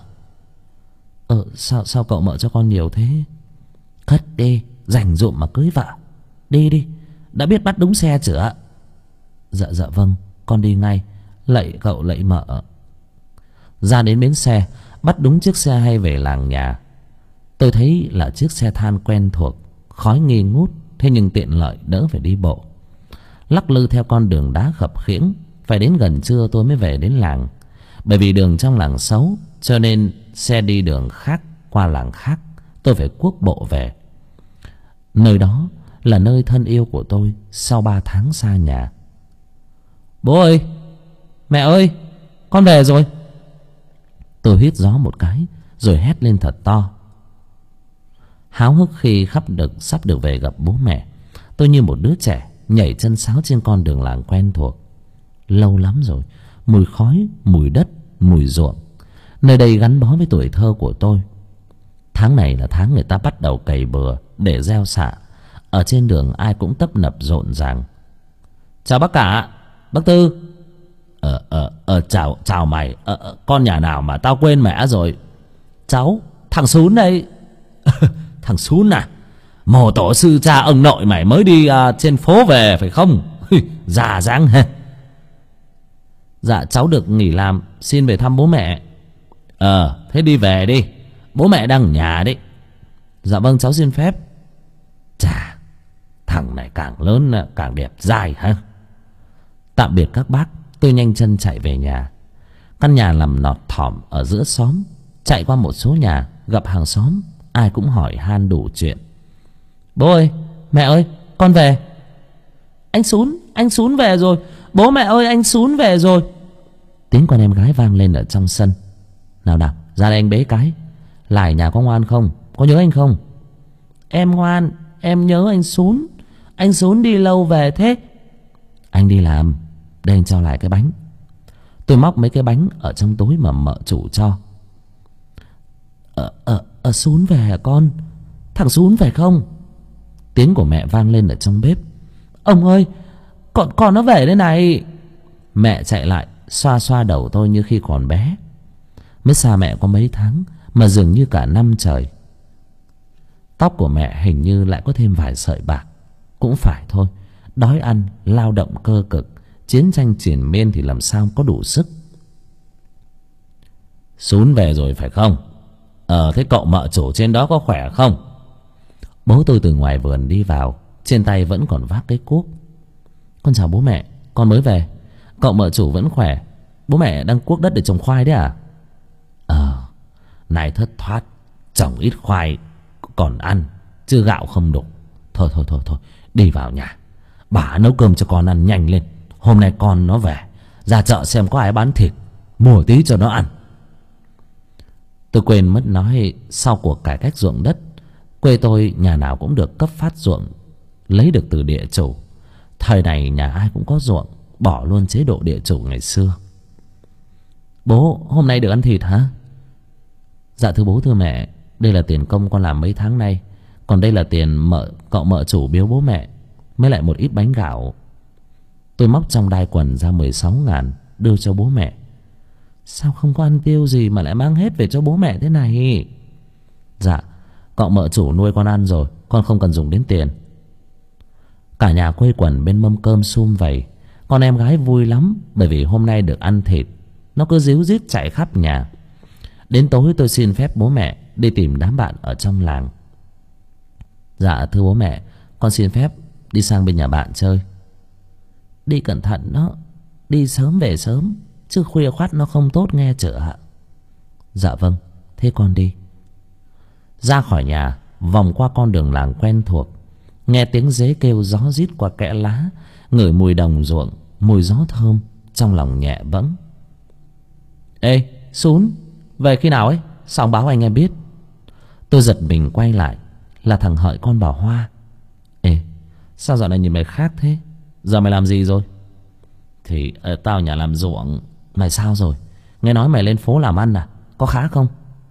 Sao cậu mợ cho con nhiều thế? Cất đi, dành dụm mà cưới vợ. Đi đi, đã biết bắt đúng xe chửa. Dạ vâng, con đi ngay. Lạy cậu lạy mợ. Ra đến bến xe, bắt đúng chiếc xe hay về làng nhà. Tôi thấy là chiếc xe than quen thuộc, khói nghi ngút, thế nhưng tiện lợi đỡ phải đi bộ. Lắc lư theo con đường đá khập khiễng, phải đến gần trưa tôi mới về đến làng. Bởi vì đường trong làng xấu, cho nên xe đi đường khác qua làng khác, tôi phải cuốc bộ về. Nơi đó là nơi thân yêu của tôi sau 3 tháng xa nhà. Bố ơi, mẹ ơi, con về rồi. Tôi hít gió một cái rồi hét lên thật to. Háo hức khi sắp được về gặp bố mẹ, tôi như một đứa trẻ nhảy chân sáo trên con đường làng quen thuộc. Lâu lắm rồi, mùi khói, mùi đất, mùi ruộng, nơi đây gắn bó với tuổi thơ của tôi. Tháng này là tháng người ta bắt đầu cày bừa để gieo xạ. Ở trên đường ai cũng tấp nập rộn ràng. Chào bác cả, bác Tư. Chào mày. Con nhà nào mà tao quên mẹ rồi? Cháu, thằng Sún đây. Thằng Sún à? Mồ tổ sư cha ông nội mày mới đi trên phố về phải không? Già dáng ha. Dạ cháu được nghỉ làm, xin về thăm bố mẹ. Thế đi về đi, bố mẹ đang ở nhà đấy. Dạ vâng, cháu xin phép. Chà, thằng này càng lớn càng đẹp dai ha. Tạm biệt các bác, tôi nhanh chân chạy về nhà. Căn nhà nằm nọt thỏm ở giữa xóm. Chạy qua một số nhà, gặp hàng xóm, ai cũng hỏi han đủ chuyện. Bố ơi, mẹ ơi, con về. Anh Sún về rồi. Bố mẹ ơi, anh Sún về rồi. Tiếng con em gái vang lên ở trong sân. Nào ra đây anh bế cái. Lại nhà có ngoan không? Có nhớ anh không? Em ngoan, em nhớ anh Sún. Anh Sún đi lâu về thế? Anh đi làm. Đây anh cho lại cái bánh. Tôi móc mấy cái bánh ở trong túi mà mợ chủ cho. Sún về hả con? Thằng Sún phải không? Tiếng của mẹ vang lên ở trong bếp. Ông ơi, con nó về đây này. Mẹ chạy lại xoa xoa đầu tôi như khi còn bé. Mới xa mẹ có mấy tháng mà dường như cả năm trời. Tóc của mẹ hình như lại có thêm vài sợi bạc. Cũng phải thôi, đói ăn, lao động cơ cực, chiến tranh triền miên thì làm sao có đủ sức. Sún về rồi phải không? Thế cậu mợ chủ trên đó có khỏe không? Bố tôi từ ngoài vườn đi vào, trên tay vẫn còn vác cái cuốc. Con chào bố mẹ, con mới về. Cậu mợ chủ vẫn khỏe. Bố mẹ đang cuốc đất để trồng khoai đấy à? Này thất thoát, trồng ít khoai còn ăn, chứ gạo không đủ. Thôi, đi vào nhà. Bà nấu cơm cho con ăn nhanh lên. Hôm nay con nó về, ra chợ xem có ai bán thịt, mua tí cho nó ăn. Tôi quên mất nói, sau cuộc cải cách ruộng đất, quê tôi nhà nào cũng được cấp phát ruộng, lấy được từ địa chủ. Thời này nhà ai cũng có ruộng, bỏ luôn chế độ địa chủ ngày xưa. Bố, hôm nay được ăn thịt hả? Dạ thưa bố thưa mẹ, đây là tiền công con làm mấy tháng nay. Còn đây là tiền cậu mợ chủ biếu bố mẹ, mới lại một ít bánh gạo. Tôi móc trong đai quần ra 16.000 đưa cho bố mẹ. Sao không có ăn tiêu gì mà lại mang hết về cho bố mẹ thế này? Dạ, cậu mợ chủ nuôi con ăn rồi, con không cần dùng đến tiền. Cả nhà quây quần bên mâm cơm sum vầy. Con em gái vui lắm, bởi vì hôm nay được ăn thịt. Nó cứ ríu rít chạy khắp nhà. Đến tối tôi xin phép bố mẹ đi tìm đám bạn ở trong làng. Dạ thưa bố mẹ, con xin phép đi sang bên nhà bạn chơi. Đi cẩn thận đó, đi sớm về sớm, chứ khuya khoắt nó không tốt nghe chở ạ. Dạ vâng, thế con đi. Ra khỏi nhà, vòng qua con đường làng quen thuộc, nghe tiếng dế kêu gió rít qua kẽ lá, ngửi mùi đồng ruộng, mùi gió thơm, trong lòng nhẹ bẫng. Ê, Sún, về khi nào ấy? Sao báo anh em biết? Tôi giật mình quay lại, là thằng Hợi con bà Hoa. Ê, sao dạo này nhìn mày khác thế? Giờ mày làm gì rồi? Thì tao nhà làm ruộng. Mày sao rồi? Nghe nói mày lên phố làm ăn à? Có khá không?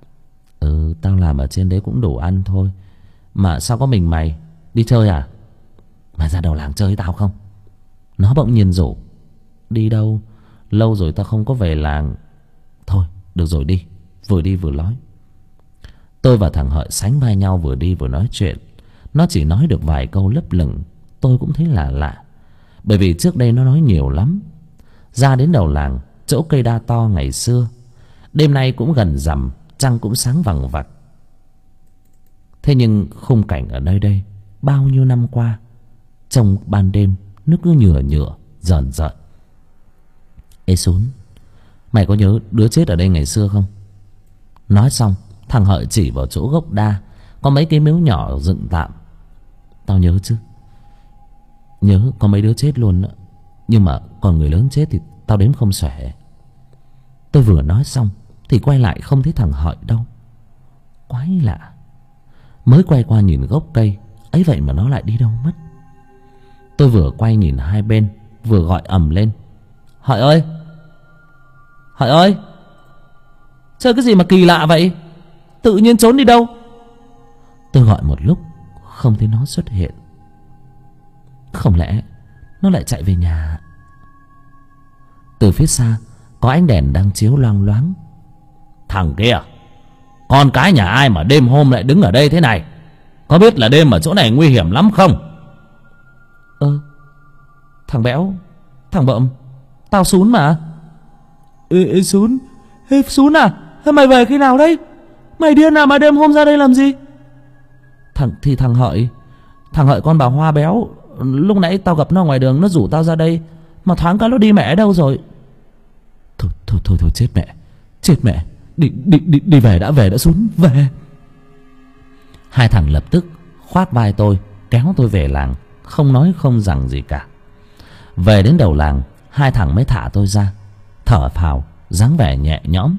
Tao làm ở trên đấy cũng đủ ăn thôi. Mà sao có mình mày? Đi chơi à? Mày ra đầu làng chơi với tao không? Nó bỗng nhiên rủ: đi đâu? Lâu rồi ta không có về làng. Thôi được rồi, đi. Vừa đi vừa nói. Tôi và thằng Hợi sánh vai nhau, vừa đi vừa nói chuyện. Nó chỉ nói được vài câu lấp lửng. Tôi cũng thấy lạ lạ, bởi vì trước đây nó nói nhiều lắm. Ra đến đầu làng, chỗ cây đa to ngày xưa, đêm nay cũng gần rằm, trăng cũng sáng vằng vặc. Thế nhưng khung cảnh ở nơi đây bao nhiêu năm qua, trong ban đêm nó cứ nhựa nhựa, rờn rợn. Ê Sún, mày có nhớ đứa chết ở đây ngày xưa không? Nói xong, thằng Hợi chỉ vào chỗ gốc đa có mấy cái miếu nhỏ dựng tạm. Tao nhớ chứ. Nhớ có mấy đứa chết luôn đó. Nhưng mà còn người lớn chết thì tao đếm không xuể. Tôi vừa nói xong thì quay lại không thấy thằng Hợi đâu. Quái lạ. Mới quay qua nhìn gốc cây ấy, vậy mà nó lại đi đâu mất. Tôi vừa quay nhìn hai bên, vừa gọi ầm lên: Hợi ơi! Hợi ơi! Chơi cái gì mà kỳ lạ vậy? Tự nhiên trốn đi đâu? Tôi gọi một lúc không thấy nó xuất hiện. Không lẽ nó lại chạy về nhà? Từ phía xa có ánh đèn đang chiếu loang loáng. Thằng kia, con cái nhà ai mà đêm hôm lại đứng ở đây thế này? Có biết là đêm ở chỗ này nguy hiểm lắm không? Thằng Béo, thằng Bợm, tao Sún mà. Ê Sún, ê Sún à, thế mày về khi nào đấy? Mày điên à mà đêm hôm ra đây làm gì? Thằng Hợi con bà Hoa béo, lúc nãy tao gặp nó ngoài đường, nó rủ tao ra đây, mà thoáng cái nó đi mẹ đâu rồi. Thôi chết mẹ, đi về đã Sún, về. Hai thằng lập tức khoác vai tôi, kéo tôi về làng, không nói không rằng gì cả. Về đến đầu làng, hai thằng mới thả tôi ra, thở phào, dáng vẻ nhẹ nhõm.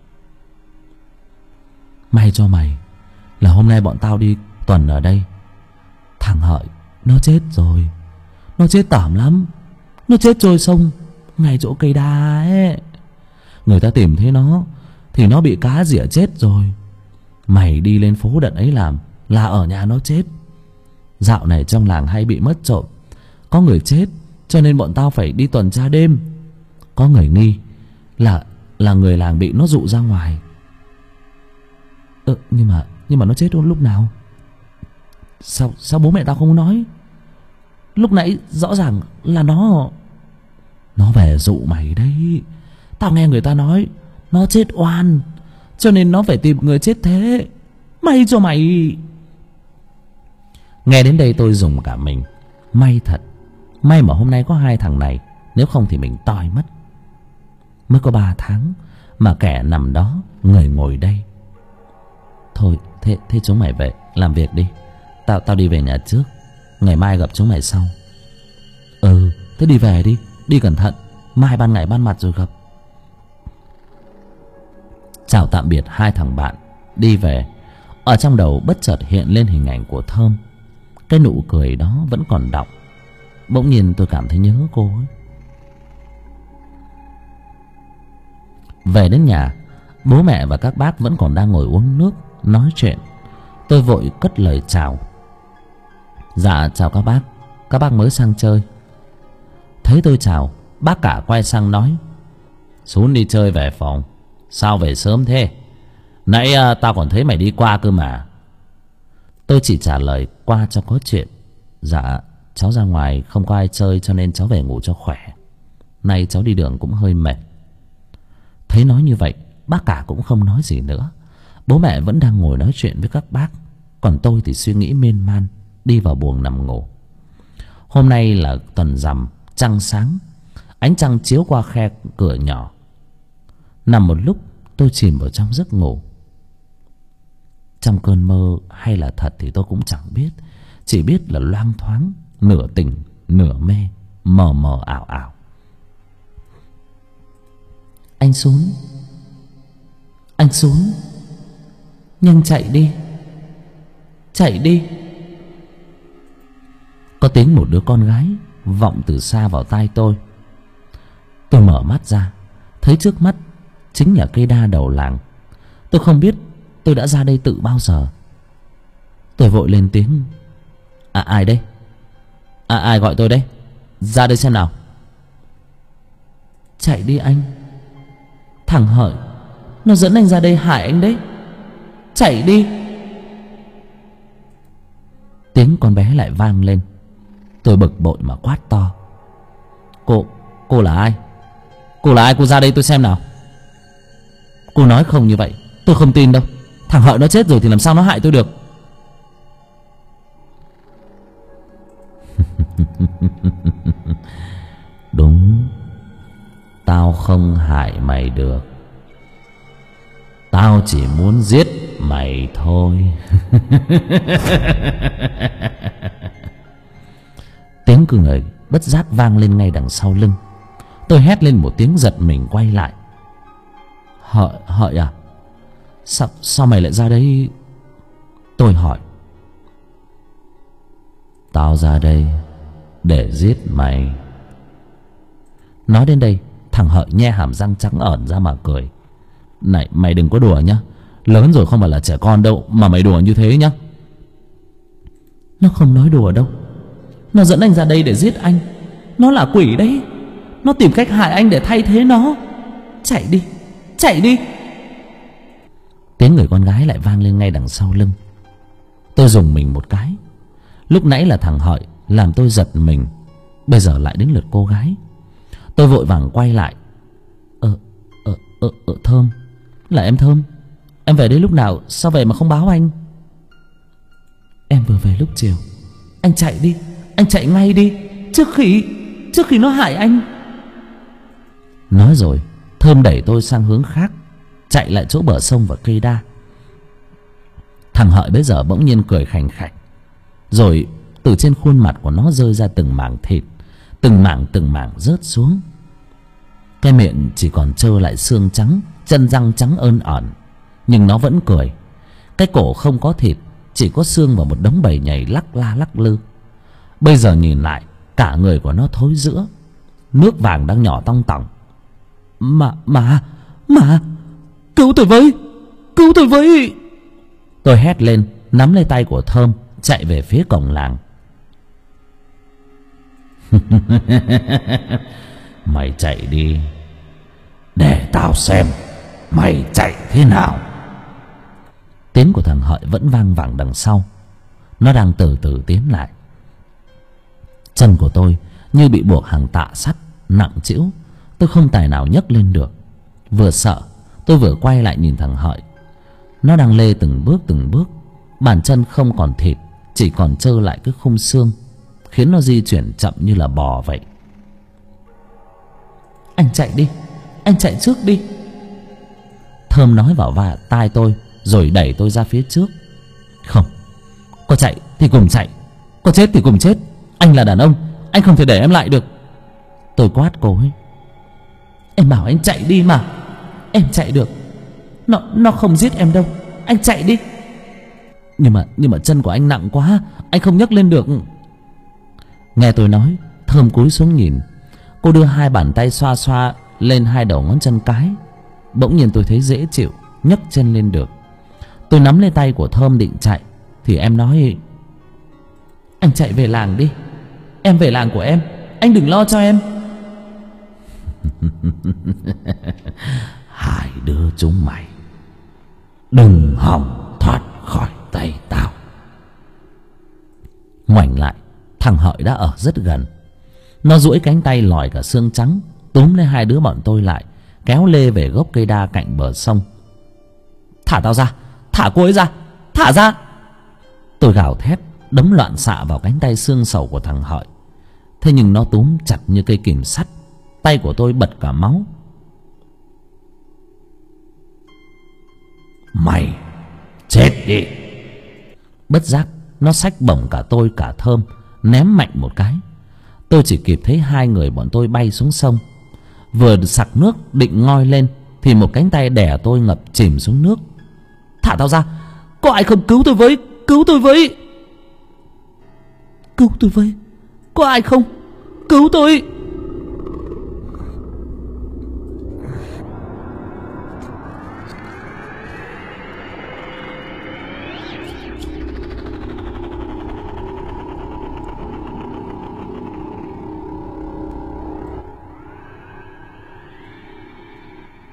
May cho mày là hôm nay bọn tao đi tuần ở đây. Thằng Hợi nó chết rồi, nó chết tởm lắm. Nó chết trôi sông ngay chỗ cây đa ấy. Người ta tìm thấy nó thì nó bị cá rỉa chết rồi. Mày đi lên phố đợt ấy làm là ở nhà nó chết. Dạo này trong làng hay bị mất trộm, có người chết cho nên bọn tao phải đi tuần tra đêm. Có người nghi là người làng bị nó dụ ra ngoài. Nhưng mà nó chết lúc nào? Sao bố mẹ tao không nói? Lúc nãy rõ ràng là nó về dụ mày đấy. Tao nghe người ta nói nó chết oan, cho nên nó phải tìm người chết thế. May cho mày. Nghe đến đây tôi rùng cả mình. May thật. May mà hôm nay có hai thằng này, nếu không thì mình toi mất. Mới có 3 tháng mà kẻ nằm đó, người ngồi đây. Thôi thế chúng mày về làm việc đi. Tao đi về nhà trước, ngày mai gặp chúng mày sau. Thế đi về đi, đi cẩn thận, mai ban ngày ban mặt rồi gặp. Chào tạm biệt hai thằng bạn, đi về. Ở trong đầu bất chợt hiện lên hình ảnh của Thơm. Cái nụ cười đó vẫn còn đọng. Bỗng nhiên tôi cảm thấy nhớ cô ấy. Về đến nhà, bố mẹ và các bác vẫn còn đang ngồi uống nước, nói chuyện. Tôi vội cất lời chào. Dạ chào các bác mới sang chơi. Thấy tôi chào, bác cả quay sang nói: Xuống đi chơi về phòng. Sao về sớm thế? Nãy tao còn thấy mày đi qua cơ mà. Tôi chỉ trả lời qua cho có chuyện. Dạ cháu ra ngoài không có ai chơi cho nên cháu về ngủ cho khỏe. Nay cháu đi đường cũng hơi mệt. Thấy nói như vậy, bác cả cũng không nói gì nữa. Bố mẹ vẫn đang ngồi nói chuyện với các bác, còn tôi thì suy nghĩ miên man, đi vào buồng nằm ngủ. Hôm nay là tuần rằm, trăng sáng, ánh trăng chiếu qua khe cửa nhỏ. Nằm một lúc tôi chìm vào trong giấc ngủ. Trong cơn mơ hay là thật thì tôi cũng chẳng biết. Chỉ biết là loang thoáng, nửa tỉnh nửa mê, mờ mờ ảo ảo. Anh Sún, nhanh chạy đi, chạy đi. Có tiếng một đứa con gái vọng từ xa vào tai tôi. Tôi mở mắt ra, thấy trước mắt chính là cây đa đầu làng. Tôi không biết tôi đã ra đây tự bao giờ. Tôi vội lên tiếng: ai đây? Ai gọi tôi đấy? Ra đây xem nào. Chạy đi anh. Thằng Hợi nó dẫn anh ra đây hại anh đấy. Chạy đi. Tiếng con bé lại vang lên. Tôi bực bội mà quát to. Cô là ai? Cô là ai? Cô ra đây tôi xem nào. Cô nói không như vậy tôi không tin đâu. Thằng Hợi nó chết rồi thì làm sao nó hại tôi được. Đúng, tao không hại mày được. Tao chỉ muốn giết mày thôi. Tiếng cười bất giác vang lên ngay đằng sau lưng. Tôi hét lên một tiếng giật mình quay lại. Hợi à? Sao mày lại ra đây? Tôi hỏi. Tao ra đây để giết mày. Nói đến đây thằng Hợi nhe hàm răng trắng ởn ra mà cười. Này mày đừng có đùa nhá. Lớn rồi không phải là trẻ con đâu mà mày đùa như thế nhá. Nó không nói đùa đâu. Nó dẫn anh ra đây để giết anh. Nó là quỷ đấy. Nó tìm cách hại anh để thay thế nó. Chạy đi. Chạy đi. Tiếng người con gái lại vang lên ngay đằng sau lưng. Tôi rùng mình một cái. Lúc nãy là thằng Hợi làm tôi giật mình. Bây giờ lại đến lượt cô gái. Tôi vội vàng quay lại. Thơm. Là em Thơm. Em về đây lúc nào? Sao về mà không báo anh? Em vừa về lúc chiều. Anh chạy đi. Anh chạy ngay đi. Trước khi nó hại anh. Nói rồi Thơm đẩy tôi sang hướng khác, chạy lại chỗ bờ sông và cây đa. Thằng Hợi bấy giờ bỗng nhiên cười khành khạch. Rồi từ trên khuôn mặt của nó rơi ra từng mảng thịt. Từng mảng rớt xuống. Cái miệng chỉ còn trơ lại xương trắng, chân răng trắng ơn ẩn. Nhưng nó vẫn cười. Cái cổ không có thịt, chỉ có xương và một đống bầy nhầy lắc la lắc lư. Bây giờ nhìn lại, cả người của nó thối rữa. Nước vàng đang nhỏ tong tỏng. Mà cứu tôi với. Cứu tôi với. Tôi hét lên, nắm lấy tay của Thơm, chạy về phía cổng làng. Mày chạy đi, để tao xem mày chạy thế nào. Tiếng của thằng Hợi vẫn vang vẳng đằng sau. Nó đang từ từ tiến lại. Chân của tôi như bị buộc hàng tạ sắt nặng trĩu. Tôi không tài nào nhấc lên được. Vừa sợ tôi vừa quay lại nhìn thằng Hợi. Nó đang lê từng bước. Bàn chân không còn thịt, chỉ còn trơ lại cái khung xương, khiến nó di chuyển chậm như là bò vậy. Anh chạy đi. Anh chạy trước đi. Thơm nói vào tai tôi, rồi đẩy tôi ra phía trước. Không, có chạy thì cùng chạy, có chết thì cùng chết. Anh là đàn ông, anh không thể để em lại được. Tôi quát cô ấy. Em bảo anh chạy đi mà. Em chạy được. Nó không giết em đâu. Anh chạy đi. Nhưng mà chân của anh nặng quá, anh không nhấc lên được. Nghe tôi nói, Thơm cúi xuống nhìn. Cô đưa hai bàn tay xoa xoa lên hai đầu ngón chân cái. Bỗng nhiên tôi thấy dễ chịu, nhấc chân lên được. Tôi nắm lấy tay của Thơm định chạy, thì em nói. Anh chạy về làng đi. Em về làng của em, anh đừng lo cho em. Hai đứa chúng mày đừng hòng thoát khỏi tay tao. Ngoảnh lại, thằng Hợi đã ở rất gần. Nó duỗi cánh tay lòi cả xương trắng, túm lấy hai đứa bọn tôi lại, kéo lê về gốc cây đa cạnh bờ sông. Thả tao ra. Thả cô ấy ra. Thả ra. Tôi gào thét, đấm loạn xạ vào cánh tay xương sầu của thằng Hợi. Thế nhưng nó túm chặt như cây kìm sắt. Tay của tôi bật cả máu. Mày chết đi. Bất giác nó xách bổng cả tôi cả Thơm, ném mạnh một cái. Tôi chỉ kịp thấy hai người bọn tôi bay xuống sông. Vừa sặc nước định ngoi lên, thì một cánh tay đè tôi ngập chìm xuống nước. Thả tao ra. Có ai không? Cứu tôi với. Cứu tôi với. Cứu tôi với. Có ai không? Cứu tôi.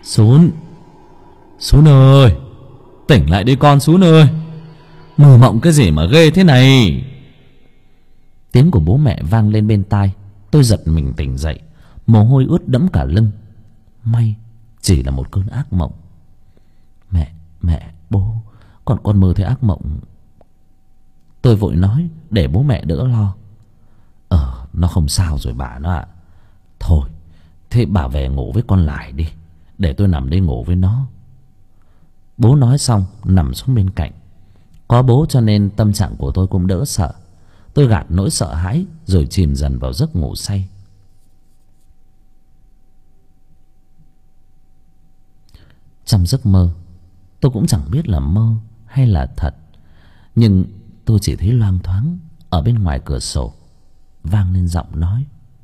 Sún, Sún ơi, tỉnh lại đi con Sún ơi. Mơ mộng cái gì mà ghê thế này. Tiếng của bố mẹ vang lên bên tai. Tôi giật mình tỉnh dậy, mồ hôi ướt đẫm cả lưng. May chỉ là một cơn ác mộng. Mẹ, bố, con mơ thấy ác mộng. Tôi vội nói để bố mẹ đỡ lo. Nó không sao rồi bà nó ạ. Thôi, thế bà về ngủ với con Lại đi, để tôi nằm đây ngủ với nó. Bố nói xong nằm xuống bên cạnh. Có bố cho nên tâm trạng của tôi cũng đỡ sợ. Tôi gạt nỗi sợ hãi rồi chìm dần vào giấc ngủ say. Trong giấc mơ, tôi cũng chẳng biết là mơ hay là thật, nhưng tôi chỉ thấy loang thoáng ở bên ngoài cửa sổ vang lên giọng nói.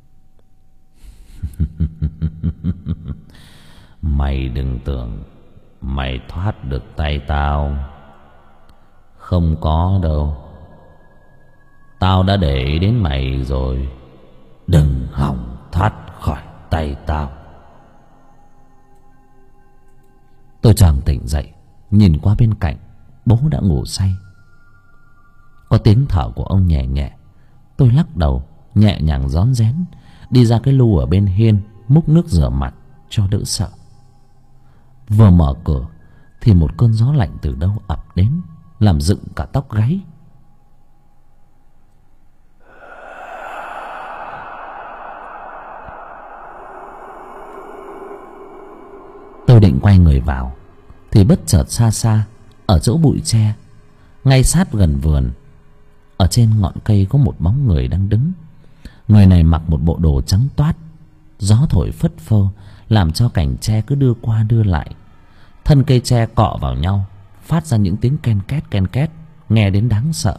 Mày đừng tưởng mày thoát được tay tao. Không có đâu. Tao đã để ý đến mày rồi. Đừng hòng thoát khỏi tay tao. Tôi choàng tỉnh dậy, nhìn qua bên cạnh, bố đã ngủ say. Có tiếng thở của ông nhẹ nhẹ. Tôi lắc đầu, nhẹ nhàng rón rén đi ra cái lu ở bên hiên, múc nước rửa mặt cho đỡ sợ. Vừa mở cửa thì một cơn gió lạnh từ đâu ập đến, làm dựng cả tóc gáy. Tôi định quay người vào thì bất chợt xa xa, ở chỗ bụi tre ngay sát gần vườn, ở trên ngọn cây có một bóng người đang đứng. Người này mặc một bộ đồ trắng toát. Gió thổi phất phơ làm cho cành tre cứ đưa qua đưa lại. Thân cây tre cọ vào nhau, phát ra những tiếng ken két, nghe đến đáng sợ.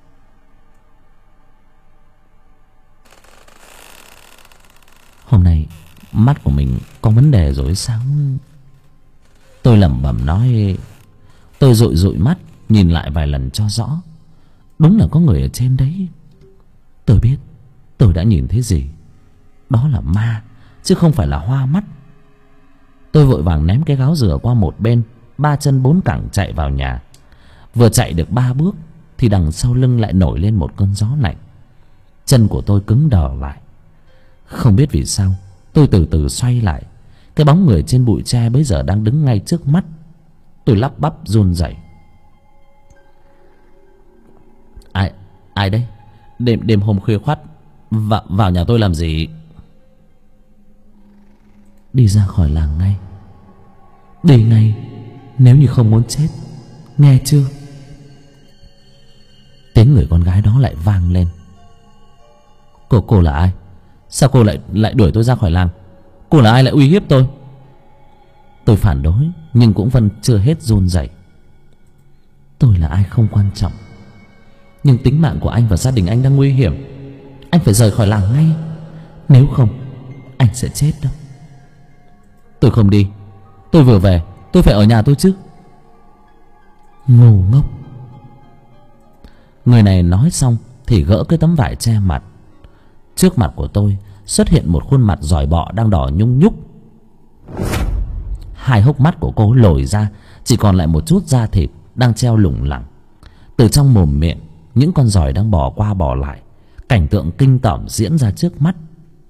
Hôm nay mắt của mình có vấn đề rồi sao? Tôi lẩm bẩm nói. Tôi dụi mắt nhìn lại vài lần cho rõ. Đúng là có người ở trên đấy. Tôi biết tôi đã nhìn thấy gì. Đó là ma, chứ không phải là hoa mắt. Tôi vội vàng ném cái gáo rửa qua một bên, ba chân bốn cẳng chạy vào nhà. Vừa chạy được 3 bước thì đằng sau lưng lại nổi lên một cơn gió lạnh. Chân của tôi cứng đờ lại. Không biết vì sao tôi từ từ xoay lại. Cái bóng người trên bụi tre bấy giờ đang đứng ngay trước mắt. Tôi lắp bắp run rẩy. Ai đấy? Đêm hôm khuya khoắt vào nhà tôi làm gì? Đi ra khỏi làng ngay. Đi ngay, nếu như không muốn chết. Nghe chưa? Tiếng người con gái đó lại vang lên. Cô là ai? Sao cô lại đuổi tôi ra khỏi làng? Cô là ai lại uy hiếp tôi? Tôi phản đối nhưng cũng vẫn chưa hết run rẩy. Tôi là ai không quan trọng, nhưng tính mạng của anh và gia đình anh đang nguy hiểm. Anh phải rời khỏi làng ngay, nếu không anh sẽ chết đó. Tôi không đi. Tôi vừa về, tôi phải ở nhà tôi chứ. Ngu ngốc. Người này nói xong thì gỡ cái tấm vải che mặt. Trước mặt của tôi xuất hiện một khuôn mặt giỏi bọ đang đỏ nhung nhúc. Hai hốc mắt của cô lồi ra, chỉ còn lại một chút da thịt đang treo lủng lẳng. Từ trong mồm miệng những con giỏi đang bò qua bò lại. Cảnh tượng kinh tởm diễn ra trước mắt.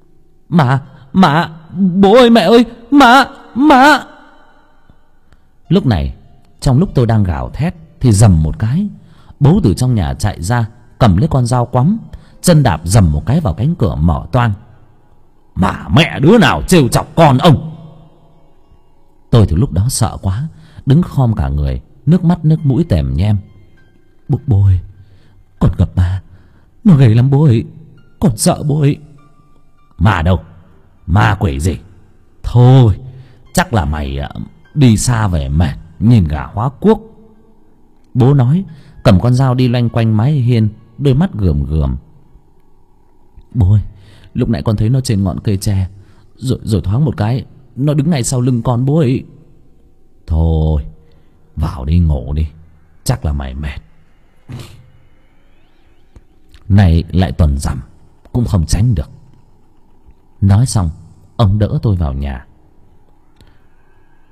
Mà bố ơi, mẹ ơi, mà. Lúc này trong lúc tôi đang gào thét thì rầm một cái, bố từ trong nhà chạy ra, cầm lấy con dao quắm, chân đạp rầm một cái vào cánh cửa mở toang. Mà mẹ đứa nào trêu chọc con ông? Tôi từ lúc đó sợ quá, đứng khom cả người, nước mắt nước mũi tèm nhem. Bố ơi, con gặp ma, nó ghê lắm bố ơi, con sợ bố ơi. Ma đâu? Ma quỷ gì? Thôi, chắc là mày đi xa về mệt, nhìn gà hóa cuốc. Bố nói, cầm con dao đi loanh quanh mái hiên, đôi mắt gườm gườm. Bố ơi, lúc nãy con thấy nó trên ngọn cây tre, rồi thoáng một cái nó đứng ngay sau lưng con bố ơi. Thôi, vào đi ngủ đi, chắc là mày mệt. Này lại tuần rằm, cũng không tránh được. Nói xong ông đỡ tôi vào nhà.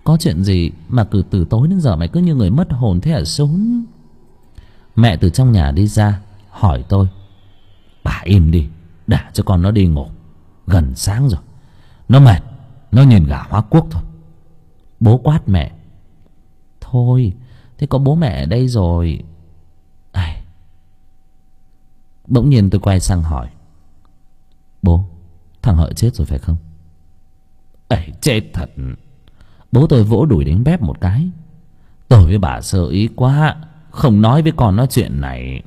Có chuyện gì mà từ tối đến giờ mày cứ như người mất hồn thế hả Sún? Mẹ từ trong nhà đi ra hỏi tôi. Bà im đi, để cho con nó đi ngủ. Gần sáng rồi, nó mệt, nó nhìn gà hóa quốc thôi. Bố quát mẹ. Thôi, thế có bố mẹ ở đây rồi. Ai... Bỗng nhiên tôi quay sang hỏi. Bố, thằng Hợi chết rồi phải không? Ấy, chết thật. Bố tôi vỗ đùi đánh bép một cái. Tôi với bà sơ ý quá, không nói với con nói chuyện này.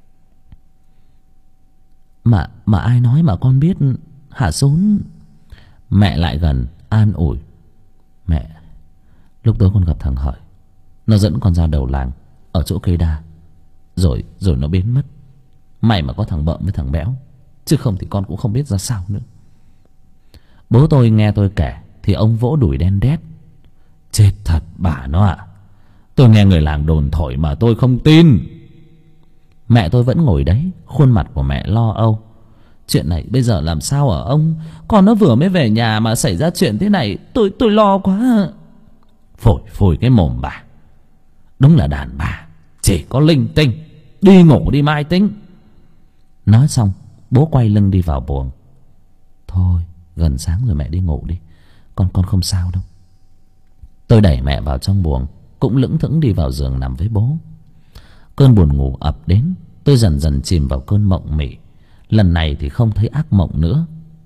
Mà ai nói mà con biết hả Sún? Mẹ lại gần an ủi. Mẹ, lúc đó con gặp thằng Hợi, nó dẫn con ra đầu làng ở chỗ cây đa, rồi nó biến mất. May mà có thằng Bợm với thằng Béo, chứ không thì con cũng không biết ra sao nữa. Bố tôi nghe tôi kể thì ông vỗ đùi đen đét. Chết thật bà nó ạ. Tôi nghe người làng đồn thổi mà tôi không tin. Mẹ tôi vẫn ngồi đấy, khuôn mặt của mẹ lo âu. Chuyện này bây giờ làm sao hả ông? Con nó vừa mới về nhà mà xảy ra chuyện thế này, tôi lo quá. Phổi cái mồm bà. Đúng là đàn bà chỉ có linh tinh, đi ngủ đi mai tính. Nói xong bố quay lưng đi vào buồng. Thôi gần sáng rồi mẹ đi ngủ đi, con không sao đâu. Tôi đẩy mẹ vào trong buồng, cũng lững thững đi vào giường nằm với bố. Cơn buồn ngủ ập đến, tôi dần dần chìm vào cơn mộng mị. Lần này thì không thấy ác mộng nữa.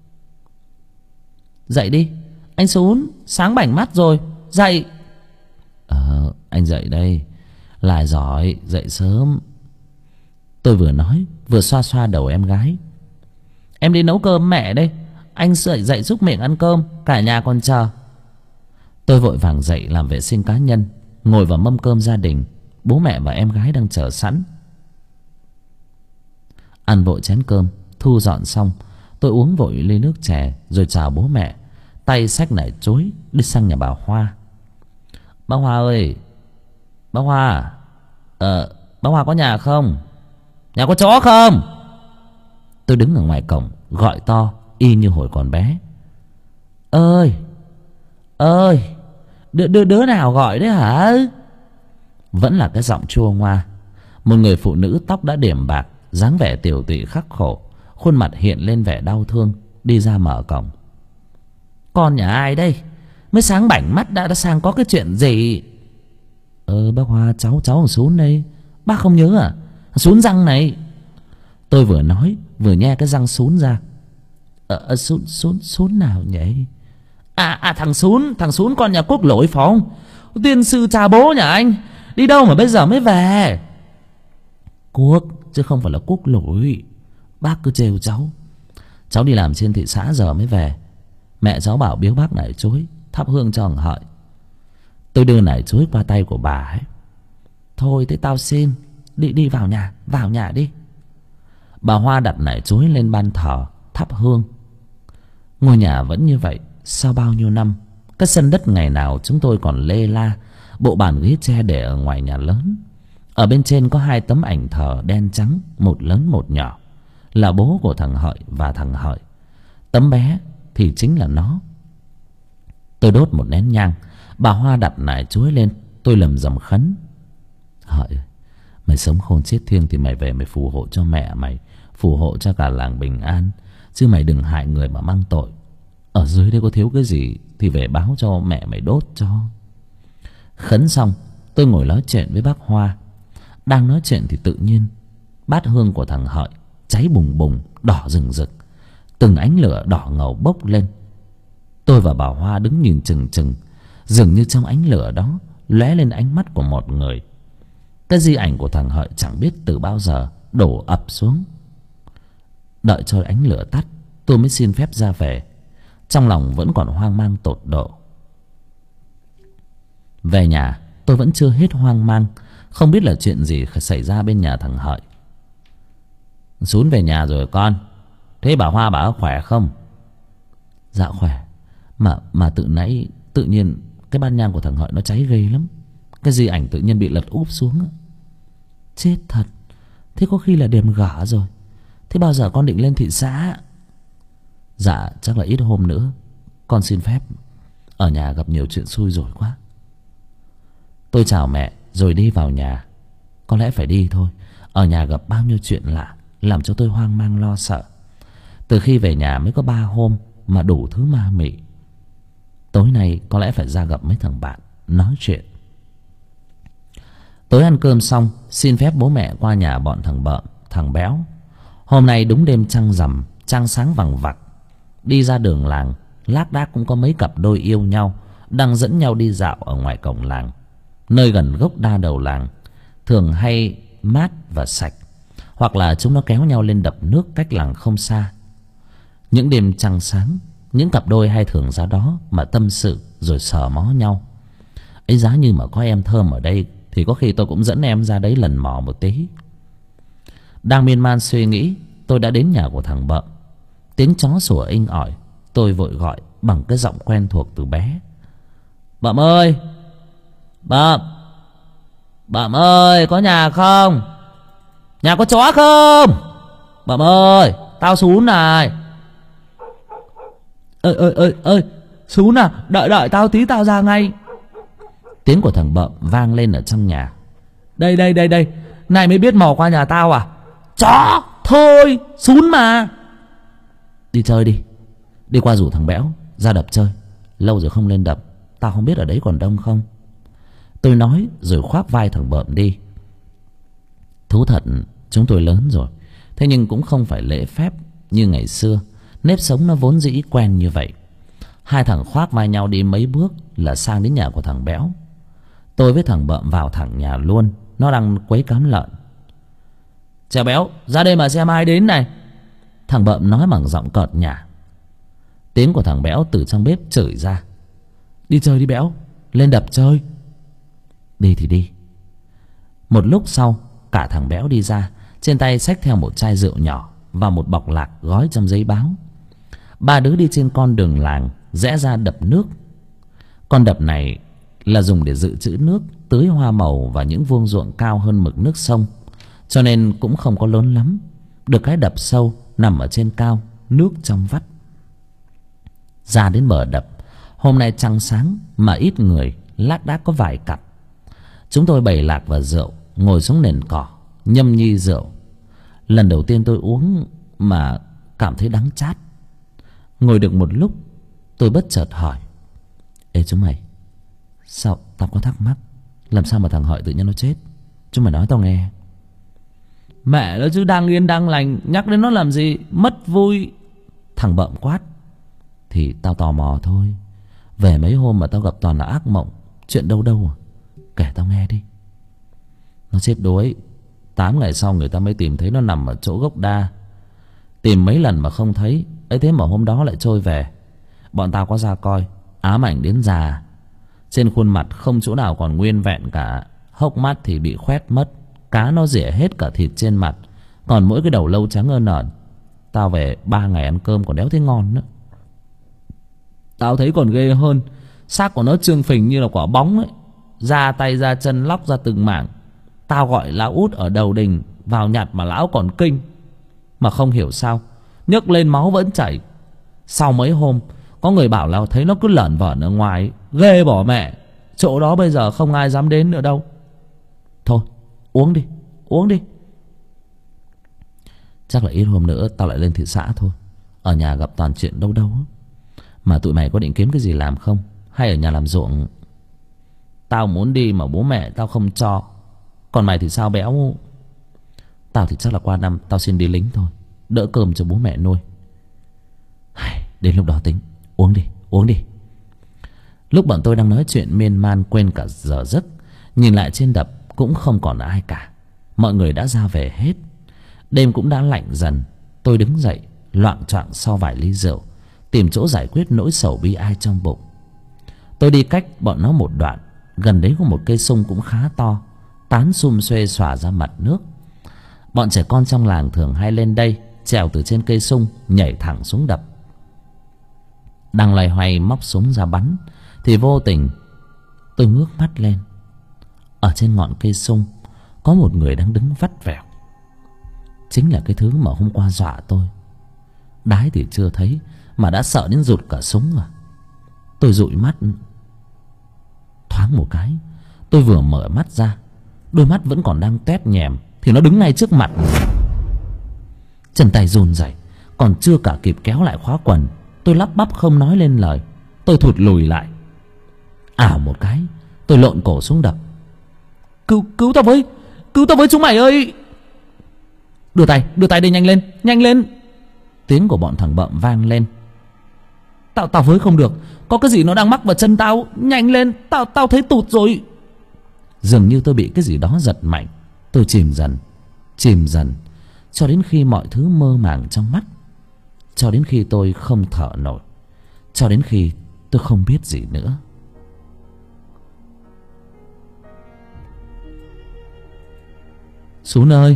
Dậy đi anh Sún, sáng bảnh mắt rồi, dậy. Anh dậy đây. Lại giỏi, dậy sớm. Tôi vừa nói vừa xoa xoa đầu em gái. Em đi nấu cơm mẹ đây, anh dậy giúp miệng ăn cơm, cả nhà còn chờ. Tôi vội vàng dậy làm vệ sinh cá nhân, ngồi vào mâm cơm gia đình. Bố mẹ và em gái đang chờ sẵn. Ăn vội chén cơm, thu dọn xong, tôi uống vội ly nước chè rồi chào bố mẹ, tay xách nải chuối đi sang nhà bà Hoa. Bà Hoa ơi, bà Hoa, bà Hoa có nhà không? Nhà có chó không? Tôi đứng ở ngoài cổng gọi to y như hồi còn bé. Ơi, đứa nào gọi đấy hả? Vẫn là cái giọng chua ngoa. Một người phụ nữ tóc đã điểm bạc, dáng vẻ tiều tụy khắc khổ, khuôn mặt hiện lên vẻ đau thương, đi ra mở cổng. Con nhà ai đây? Mới sáng bảnh mắt đã sang có cái chuyện gì? Bác Hoa, cháu thằng Sún đây. Bác không nhớ à? Sún răng này. Tôi vừa nói vừa nhe cái răng Sún ra. Sún nào nhỉ? Thằng Sún con nhà Quốc Lỗi phải không? Tiên sư cha bố nhà anh đi đâu mà bây giờ mới về? Quốc chứ không phải là Quốc Lỗi. Bác cứ trêu cháu. Cháu đi làm trên thị xã giờ mới về. Mẹ cháu bảo biếu bác nải chuối thắp hương cho thằng Hợi. Tôi đưa nải chuối qua tay của bà ấy. Thôi thế tao xin. Đi vào nhà đi. Bà Hoa đặt nải chuối lên ban thờ, thắp hương. Ngôi nhà vẫn như vậy sau bao nhiêu năm. Cái sân đất ngày nào chúng tôi còn lê la. Bộ bàn ghế tre để ở ngoài nhà lớn. Ở bên trên có 2 tấm ảnh thờ đen trắng, một lớn một nhỏ, là bố của thằng Hợi và thằng Hợi. Tấm bé thì chính là nó. Tôi đốt một nén nhang. Bà Hoa đặt nải chuối lên. Tôi lầm rầm khấn. Hợi, mày sống khôn chết thiêng thì mày về mày phù hộ cho mẹ mày, phù hộ cho cả làng bình an, chứ mày đừng hại người mà mang tội. Ở dưới đây có thiếu cái gì thì về báo cho mẹ mày đốt cho. Khấn xong tôi ngồi nói chuyện với bác Hoa. Đang nói chuyện thì tự nhiên bát hương của thằng Hợi cháy bùng bùng, đỏ rừng rực, từng ánh lửa đỏ ngầu bốc lên. Tôi và bà Hoa đứng nhìn chừng chừng. Dường như trong ánh lửa đó lóe lên ánh mắt của một người. Cái di ảnh của thằng Hợi chẳng biết từ bao giờ đổ ập xuống. Đợi cho ánh lửa tắt, tôi mới xin phép ra về. Trong lòng vẫn còn hoang mang tột độ. Về nhà tôi vẫn chưa hết hoang mang. Không biết là chuyện gì xảy ra bên nhà thằng Hợi. Sún về nhà rồi con. Thế bà Hoa bà khỏe không? Dạ khỏe. Mà tự nhiên cái ban nhang của thằng Hợi nó cháy ghê lắm. Cái di ảnh tự nhiên bị lật úp xuống. Chết thật. Thế có khi là đêm gả rồi. Thế bao giờ con định lên thị xã? Dạ chắc là ít hôm nữa. Con xin phép Ở nhà gặp nhiều chuyện xui rủi quá. Tôi chào mẹ rồi đi vào nhà. Có lẽ phải đi thôi. Ở nhà gặp bao nhiêu chuyện lạ làm cho tôi hoang mang lo sợ. Từ khi về nhà mới có 3 hôm mà đủ thứ ma mị. Tối nay có lẽ phải ra gặp mấy thằng bạn nói chuyện. Tối ăn cơm xong, xin phép bố mẹ qua nhà bọn thằng Bợm, thằng Béo. Hôm nay đúng đêm trăng rằm, trăng sáng vằng vặc. Đi ra đường làng, lác đác cũng có mấy cặp đôi yêu nhau đang dẫn nhau đi dạo ở ngoài cổng làng, nơi gần gốc đa đầu làng, thường hay mát và sạch. Hoặc là chúng nó kéo nhau lên đập nước cách làng không xa. Những đêm trăng sáng, những cặp đôi hay thường ra đó mà tâm sự rồi sờ mó nhau. Ấy giá như mà có em Thơm ở đây thì có khi tôi cũng dẫn em ra đấy lần mò một tí. Đang miên man suy nghĩ, tôi đã đến nhà của thằng Bợm. Tiếng chó sủa inh ỏi. Tôi vội gọi bằng cái giọng quen thuộc từ bé. Bợm ơi! Bợm! Bợm ơi, có nhà không? Nhà có chó không? Bợm ơi, tao Sún này. Ơi, Sún à, đợi tao tí, tao ra ngay. Tiếng của thằng Bợm vang lên ở trong nhà. Đây, này mới biết mò qua nhà tao à? Chó! Thôi, Sún mà. Đi chơi đi. Đi qua rủ thằng Béo ra đập chơi. Lâu rồi không lên đập, tao không biết ở đấy còn đông không. Tôi nói rồi khoác vai thằng Bợm đi. Thú thật chúng tôi lớn rồi, thế nhưng cũng không phải lễ phép như ngày xưa. Nếp sống nó vốn dĩ quen như vậy. Hai thằng khoác vai nhau đi mấy bước là sang đến nhà của thằng Béo. Tôi với thằng Bợm vào thẳng nhà luôn. Nó đang quấy cám lợn. Chào Béo, ra đây mà xem ai đến này. Thằng Bợm nói bằng giọng cợt nhả. Tiếng của thằng Béo từ trong bếp chửi ra. Đi chơi đi Béo, lên đập chơi. Đi thì đi. Một lúc sau, cả thằng Béo đi ra, trên tay xách theo một chai rượu nhỏ và một bọc lạc gói trong giấy báo. Ba đứa đi trên con đường làng rẽ ra đập nước. Con đập này là dùng để dự trữ nước tưới hoa màu và những vuông ruộng cao hơn mực nước sông, cho nên cũng không có lớn lắm. Được cái đập sâu nằm ở trên cao, nước trong vắt. Ra đến bờ đập, hôm nay trăng sáng mà ít người, lác đác có vài cặp. Chúng tôi bày lạc và rượu, ngồi xuống nền cỏ nhâm nhi rượu. Lần đầu tiên tôi uống mà cảm thấy đắng chát. Ngồi được một lúc, tôi bất chợt hỏi. Ê chúng mày, sao tao có thắc mắc, làm sao mà thằng Hợi tự nhiên nó chết? Chúng mày nói tao nghe. Mẹ nó chứ, đang yên đang lành nhắc đến nó làm gì, mất vui. Thằng Bợm quát. Thì tao tò mò thôi. Về mấy hôm mà tao gặp toàn là ác mộng. Chuyện đâu đâu à? Kể tao nghe đi. Nó chết đuối. 8 ngày sau người ta mới tìm thấy nó nằm ở chỗ gốc đa. Tìm mấy lần mà không thấy. Ấy thế mà hôm đó lại trôi về. Bọn tao có ra coi, ám ảnh đến già. Trên khuôn mặt không chỗ nào còn nguyên vẹn cả. Hốc mắt thì bị khoét mất. Cá nó rỉa hết cả thịt trên mặt, còn mỗi cái đầu lâu trắng ơn ởn. Tao về 3 ngày ăn cơm còn đéo thấy ngon nữa. Tao thấy còn ghê hơn. Xác của nó trương phình như là quả bóng ấy. Da tay da chân lóc ra từng mảng. Tao gọi lão út ở đầu đình vào nhặt mà lão còn kinh. Mà không hiểu sao nhấc lên máu vẫn chảy. Sau mấy hôm có người bảo là thấy nó cứ lởn vởn ở ngoài. Ghê bỏ mẹ. Chỗ đó bây giờ không ai dám đến nữa đâu. Thôi uống đi, uống đi. Chắc là ít hôm nữa tao lại lên thị xã thôi. Ở nhà gặp toàn chuyện đâu đâu. Mà tụi mày có định kiếm cái gì làm không? Hay ở nhà làm ruộng? Tao muốn đi mà bố mẹ tao không cho. Còn mày thì sao Béo? Tao thì chắc là qua năm tao xin đi lính thôi, đỡ cơm cho bố mẹ nuôi. Đến lúc đó tính. Uống đi, uống đi. Lúc bọn tôi đang nói chuyện miên man quên cả giờ giấc, nhìn lại trên đập cũng không còn ai cả. Mọi người đã ra về hết. Đêm cũng đã lạnh dần. Tôi đứng dậy loạng choạng sau vài ly rượu, tìm chỗ giải quyết nỗi sầu bi ai trong bụng. Tôi đi cách bọn nó một đoạn. Gần đấy có một cây sung cũng khá to, tán sum xuê xòa ra mặt nước. Bọn trẻ con trong làng thường hay lên đây, trèo từ trên cây sung nhảy thẳng xuống đập. Đang loay hoay móc súng ra bắn thì vô tình tôi ngước mắt lên. Ở trên ngọn cây sung có một người đang đứng vắt vẻo. Chính là cái thứ mà hôm qua dọa tôi. Đái thì chưa thấy mà đã sợ đến rụt cả súng rồi. Tôi dụi mắt. Thoáng một cái, tôi vừa mở mắt ra, đôi mắt vẫn còn đang tét nhèm thì nó đứng ngay trước mặt. Chân tay run rẩy, còn chưa cả kịp kéo lại khóa quần, tôi lắp bắp không nói lên lời. Tôi thụt lùi lại. Ảo một cái, tôi lộn cổ xuống đập. Cứu tao với, cứu tao với chúng mày ơi. Đưa tay đây, nhanh lên. Tiếng của bọn thằng Bợm vang lên. Tao với không được, có cái gì nó đang mắc vào chân tao, nhanh lên, tao thấy tụt rồi. Dường như tôi bị cái gì đó giật mạnh. Tôi chìm dần cho đến khi mọi thứ mơ màng trong mắt, cho đến khi tôi không thở nổi, cho đến khi tôi không biết gì nữa. Sún ơi,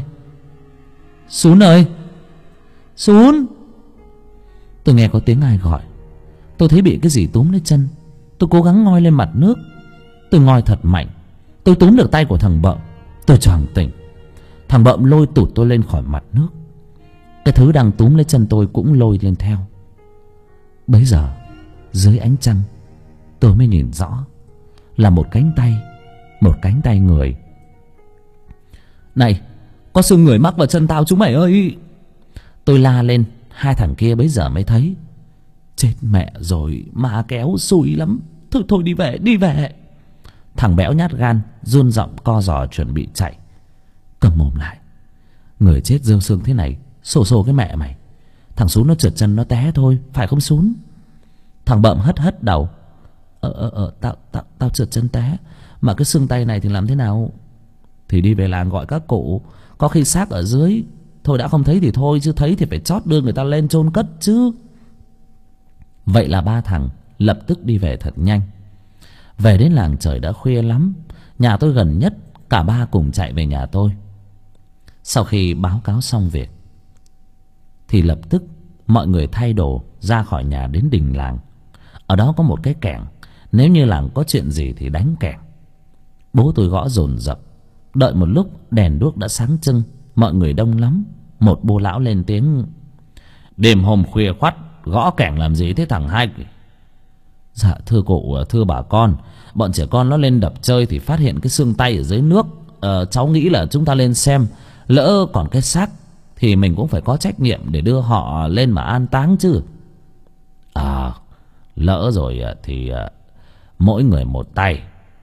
Sún. Tôi nghe có tiếng ai gọi. Tôi thấy bị cái gì túm lấy chân. Tôi cố gắng ngoi lên mặt nước. Tôi ngoi thật mạnh. Tôi túm được tay của thằng Bợm. Tôi choàng tỉnh. Thằng Bợm lôi tụt tôi lên khỏi mặt nước. Cái thứ đang túm lấy chân tôi cũng lôi lên theo. Bấy giờ dưới ánh trăng tôi mới nhìn rõ là một cánh tay người. Này, có xương người mắc vào chân tao chúng mày ơi. Tôi la lên. Hai thằng kia bấy giờ mới thấy. Chết mẹ rồi, ma kéo xui lắm. Thôi đi về. Thằng béo nhát gan run giọng co giò chuẩn bị chạy. Cầm mồm lại. Người chết rêu xương thế này, xô cái mẹ mày. Thằng Sún nó trượt chân nó té thôi, phải không Sún? Thằng Bợm hất đầu. Tao trượt chân té. Mà cái xương tay này thì làm thế nào? Thì đi về làng gọi các cụ. Có khi xác ở dưới. Thôi đã không thấy thì thôi, chứ thấy thì phải chót đưa người ta lên chôn cất chứ. Vậy là ba thằng lập tức đi về thật nhanh. Về đến làng trời đã khuya lắm. Nhà tôi gần nhất, cả ba cùng chạy về nhà tôi. Sau khi báo cáo xong việc thì lập tức mọi người thay đồ ra khỏi nhà đến đình làng. Ở đó có một cái kẻng, nếu như làng có chuyện gì thì đánh kẻng. Bố tôi gõ dồn dập. Đợi một lúc đèn đuốc đã sáng trưng, mọi người đông lắm. Một bô lão lên tiếng. Đêm hôm khuya khoắt gõ kẻng làm gì thế thằng Hai? Dạ thưa cụ, thưa bà con, bọn trẻ con nó lên đập chơi thì phát hiện cái xương tay ở dưới nước. Cháu nghĩ là chúng ta lên xem, lỡ còn cái xác thì mình cũng phải có trách nhiệm để đưa họ lên mà an táng chứ. Lỡ rồi thì mỗi người một tay.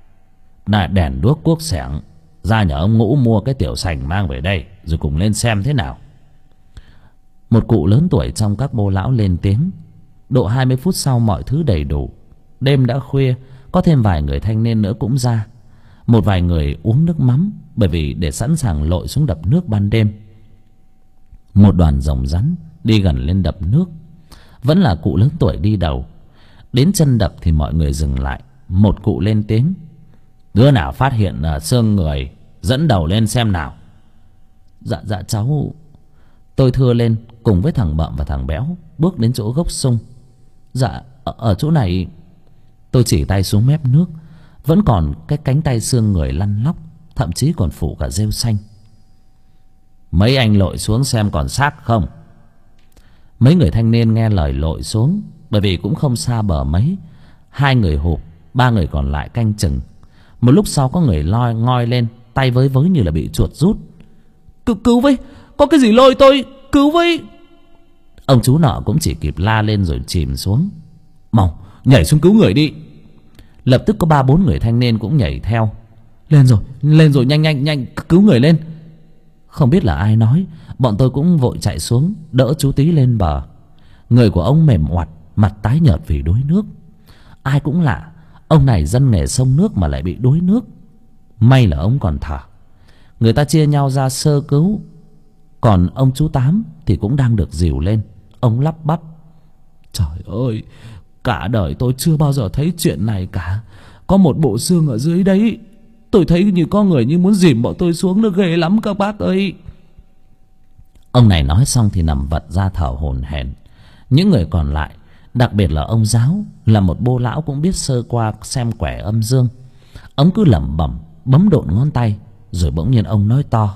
Đèn đuốc cuốc xẻng, ra nhà ông Ngũ mua cái tiểu sành mang về đây, rồi cùng lên xem thế nào. Một cụ lớn tuổi trong các bô lão lên tiếng. Độ 20 phút sau mọi thứ đầy đủ. Đêm đã khuya, có thêm vài người thanh niên nữa cũng ra. Một vài người uống nước mắm, bởi vì để sẵn sàng lội xuống đập nước ban đêm. Một đoàn rồng rắn đi gần lên đập nước. Vẫn là cụ lớn tuổi đi đầu. Đến chân đập thì mọi người dừng lại. Một cụ lên tiếng. Đứa nào phát hiện xương người dẫn đầu lên xem nào. Dạ cháu. Tôi thưa lên cùng với thằng Bợm và thằng Béo, bước đến chỗ gốc sung. Dạ ở chỗ này. Tôi chỉ tay xuống mép nước. Vẫn còn cái cánh tay xương người lăn lóc, thậm chí còn phủ cả rêu xanh. Mấy anh lội xuống xem còn xác không? Mấy người thanh niên nghe lời lội xuống, bởi vì cũng không xa bờ mấy. Hai người hụp, ba người còn lại canh chừng. Một lúc sau có người ngoi lên, tay với như là bị chuột rút. Cứu với, có cái gì lôi tôi, cứu với. Ông chú nọ cũng chỉ kịp la lên rồi chìm xuống. Mau nhảy xuống cứu người đi. Lập tức có 3-4 người thanh niên cũng nhảy theo. Lên rồi, nhanh cứu người lên. Không biết là ai nói, bọn tôi cũng vội chạy xuống đỡ chú Tí lên bờ. Người của ông mềm oặt, mặt tái nhợt vì đuối nước. Ai cũng lạ, ông này dân nghề sông nước mà lại bị đuối nước. May là ông còn thở. Người ta chia nhau ra sơ cứu. Còn ông chú Tám thì cũng đang được dìu lên. Ông lắp bắp. Trời ơi, cả đời tôi chưa bao giờ thấy chuyện này cả. Có một bộ xương ở dưới đấy. Tôi thấy như có người như muốn dìm bọn tôi xuống, nó ghê lắm các bác ơi. Ông này nói xong thì nằm vật ra thở hổn hển. Những người còn lại, đặc biệt là ông giáo, là một bô lão cũng biết sơ qua xem quẻ âm dương. Ông cứ lẩm bẩm, bấm độn ngón tay. Rồi bỗng nhiên ông nói to.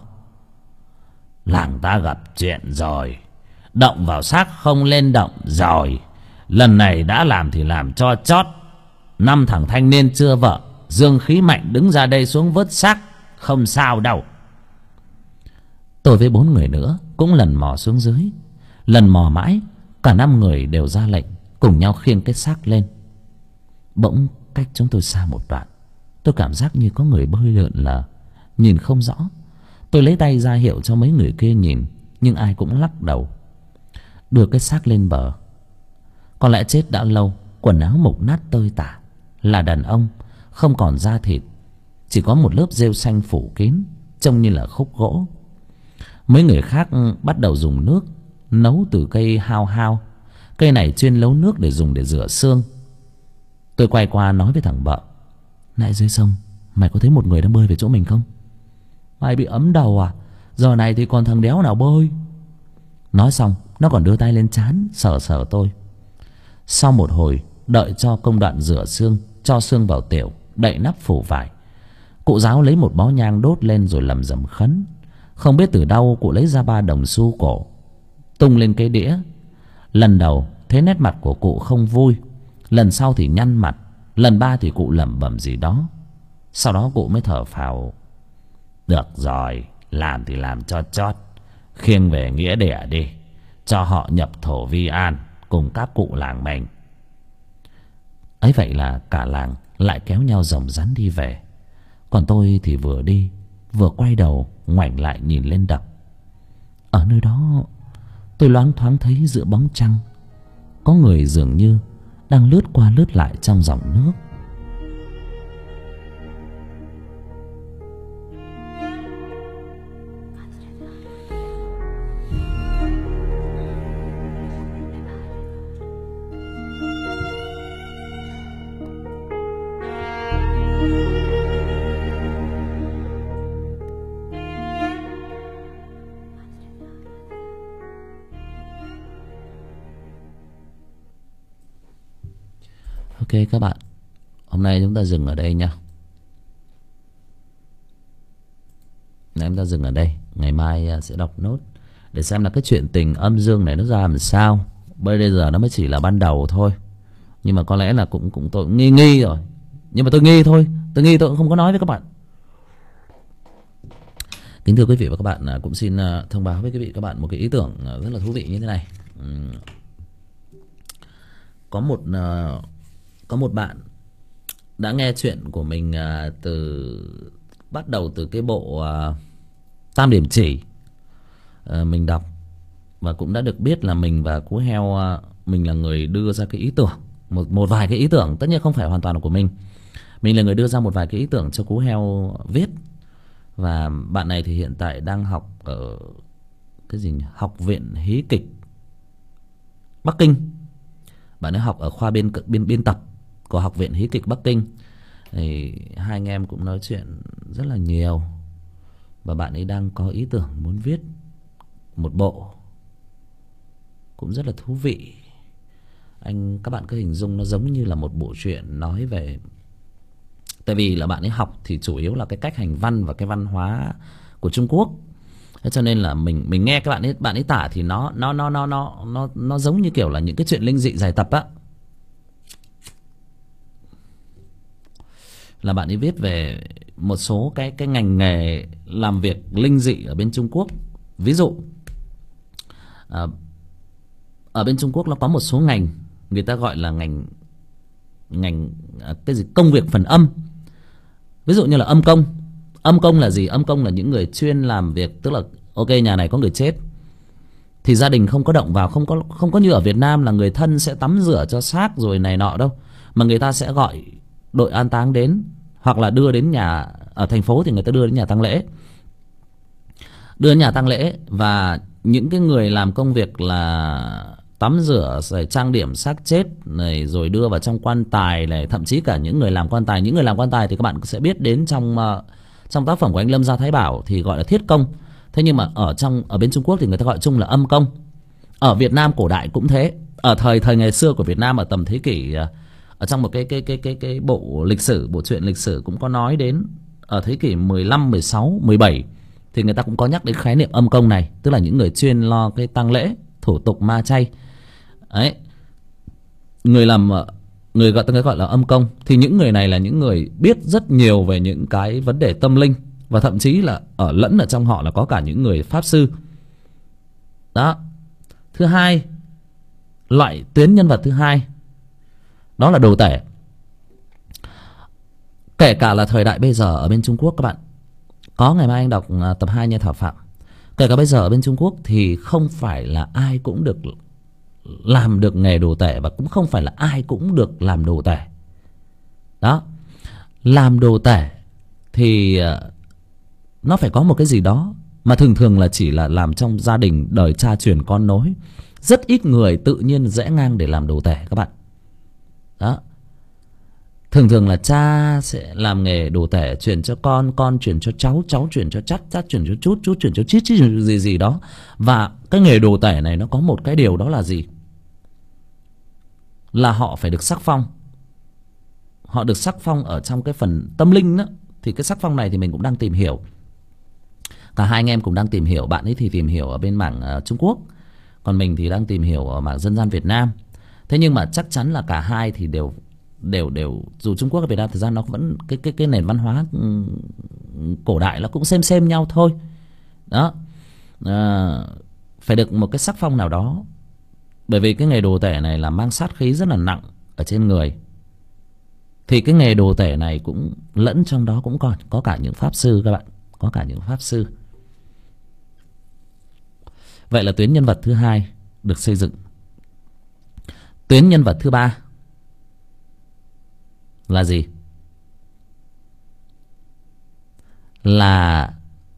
Làng ta gặp chuyện rồi. Động vào xác không lên động rồi. Lần này đã làm thì làm cho chót. Năm thằng thanh niên chưa vợ, dương khí mạnh, đứng ra đây xuống vớt xác. Không sao đâu. Tôi với 4 người nữa cũng lần mò xuống dưới. Lần mò mãi, cả 5 người đều ra lệnh cùng nhau khiêng cái xác lên. Bỗng cách chúng tôi xa một đoạn, tôi cảm giác như có người bơi lượn lờ, nhìn không rõ. Tôi lấy tay ra hiệu cho mấy người kia nhìn, nhưng ai cũng lắc đầu. Đưa cái xác lên bờ. Có lẽ chết đã lâu, quần áo mục nát tơi tả, là đàn ông, không còn da thịt, chỉ có một lớp rêu xanh phủ kín, trông như là khúc gỗ. Mấy người khác bắt đầu dùng nước nấu từ cây hao hao. Cây này chuyên nấu nước để dùng để rửa xương. Tôi quay qua nói với thằng Bợ: nãy dưới sông mày có thấy một người đang bơi về chỗ mình không? Mày bị ấm đầu à? Giờ này thì còn thằng đéo nào bơi. Nói xong nó còn đưa tay lên trán sờ sờ tôi. Sau một hồi đợi cho công đoạn rửa xương, cho xương vào tiểu, đậy nắp phủ vải, cụ giáo lấy một bó nhang đốt lên rồi lầm rầm khấn. Không biết từ đâu cụ lấy ra 3 đồng xu cổ, tung lên cái đĩa. Lần đầu thấy nét mặt của cụ không vui, lần sau thì nhăn mặt, lần 3 thì cụ lẩm bẩm gì đó. Sau đó cụ mới thở phào: được rồi, làm thì làm cho chót, khiêng về nghĩa địa đi, cho họ nhập thổ vi an cùng các cụ làng mình. Ấy vậy là cả làng lại kéo nhau rồng rắn đi về. Còn tôi thì vừa đi vừa quay đầu ngoảnh lại nhìn lên đập. Ở nơi đó tôi loáng thoáng thấy giữa bóng trăng có người dường như đang lướt qua lướt lại trong dòng nước. Ok các bạn, hôm nay chúng ta dừng ở đây nha. Chúng ta dừng ở đây, ngày mai sẽ đọc nốt để xem là cái chuyện tình âm dương này nó ra làm sao. Bây giờ nó mới chỉ là ban đầu thôi, nhưng mà có lẽ là tôi cũng nghi rồi. Nhưng mà tôi nghi thôi, tôi cũng không có nói với các bạn. Kính thưa quý vị và các bạn, cũng xin thông báo với quý vị các bạn một cái ý tưởng rất là thú vị như thế này. Có một bạn đã nghe chuyện của mình bắt đầu từ cái bộ Tam Điểm Chỉ. Mình đọc và cũng đã được biết là mình và Cú Heo, mình là người đưa ra cái ý tưởng, một vài cái ý tưởng, tất nhiên không phải hoàn toàn là của mình. Mình là người đưa ra một vài cái ý tưởng cho Cú Heo viết. Và bạn này thì hiện tại đang học ở cái gì nhỉ? Học viện Hí kịch Bắc Kinh. Bạn ấy học ở khoa biên tập của Học viện Hí kịch Bắc Kinh. Thì hai anh em cũng nói chuyện rất là nhiều. Và bạn ấy đang có ý tưởng muốn viết một bộ cũng rất là thú vị. Các bạn cứ hình dung nó giống như là một bộ truyện nói về, tại vì là bạn ấy học thì chủ yếu là cái cách hành văn và cái văn hóa của Trung Quốc. Thế cho nên là mình nghe các bạn ấy tả thì nó giống như kiểu là những cái chuyện linh dị dài tập á. Là bạn ấy viết về một số cái ngành nghề làm việc linh dị ở bên Trung Quốc. Ví dụ ở bên Trung Quốc nó có một số ngành người ta gọi là ngành cái gì công việc phần âm. Ví dụ như là âm công. Âm công là gì? Âm công là những người chuyên làm việc, tức là ok, nhà này có người chết thì gia đình không có động vào, không có như ở Việt Nam là người thân sẽ tắm rửa cho xác rồi này nọ đâu, mà người ta sẽ gọi đội an táng đến, hoặc là đưa đến nhà. Ở thành phố thì người ta đưa đến nhà tang lễ. Và những cái người làm công việc là tắm rửa rồi trang điểm xác chết này, rồi đưa vào trong quan tài này, thậm chí cả những người làm quan tài. Những người làm quan tài thì các bạn sẽ biết đến trong tác phẩm của anh Lâm Gia Thái Bảo thì gọi là thiết công. Thế nhưng mà ở bên Trung Quốc thì người ta gọi chung là âm công. Ở Việt Nam cổ đại cũng thế. Ở thời ngày xưa của Việt Nam, ở tầm thế kỷ, ở trong một cái bộ lịch sử, bộ truyện lịch sử cũng có nói đến, ở thế kỷ 15, 16, 17 thì người ta cũng có nhắc đến khái niệm âm công này, tức là những người chuyên lo cái tang lễ, thủ tục ma chay. Đấy. người gọi là âm công, thì những người này là những người biết rất nhiều về những cái vấn đề tâm linh, và thậm chí là lẫn ở trong họ là có cả những người pháp sư. Đó. Thứ hai, loại tuyến nhân vật thứ hai đó là đồ tể. Kể cả là thời đại bây giờ ở bên Trung Quốc các bạn, có ngày mai anh đọc tập 2 Nha Thảo Phạm. Kể cả bây giờ ở bên Trung Quốc thì không phải là ai cũng được làm được nghề đồ tể, và cũng không phải là ai cũng được làm đồ tể. Đó. Làm đồ tể thì nó phải có một cái gì đó, mà thường thường là chỉ là làm trong gia đình đời cha truyền con nối. Rất ít người tự nhiên rẽ ngang để làm đồ tể các bạn. Đó. Thường thường là cha sẽ làm nghề đồ tể, truyền cho con truyền cho cháu truyền cho chắt truyền cho chút truyền cho chít gì gì đó. Và cái nghề đồ tể này nó có một cái điều, đó là gì? Là họ phải được sắc phong. Họ được sắc phong ở trong cái phần tâm linh đó. Thì cái sắc phong này thì mình cũng đang tìm hiểu. Cả hai anh em cũng đang tìm hiểu. Bạn ấy thì tìm hiểu ở bên mảng Trung Quốc, còn mình thì đang tìm hiểu ở mảng dân gian Việt Nam. Thế nhưng mà chắc chắn là cả hai thì đều dù Trung Quốc và Việt Nam thực ra nó vẫn cái nền văn hóa cổ đại nó cũng xem nhau thôi. Đó. Phải được một cái sắc phong nào đó. Bởi vì cái nghề đồ tể này là mang sát khí rất là nặng ở trên người. Thì cái nghề đồ tể này cũng lẫn trong đó cũng còn có cả những pháp sư các bạn, có cả những pháp sư. Vậy là tuyến nhân vật thứ hai được xây dựng. Tuyến nhân vật thứ ba là gì? Là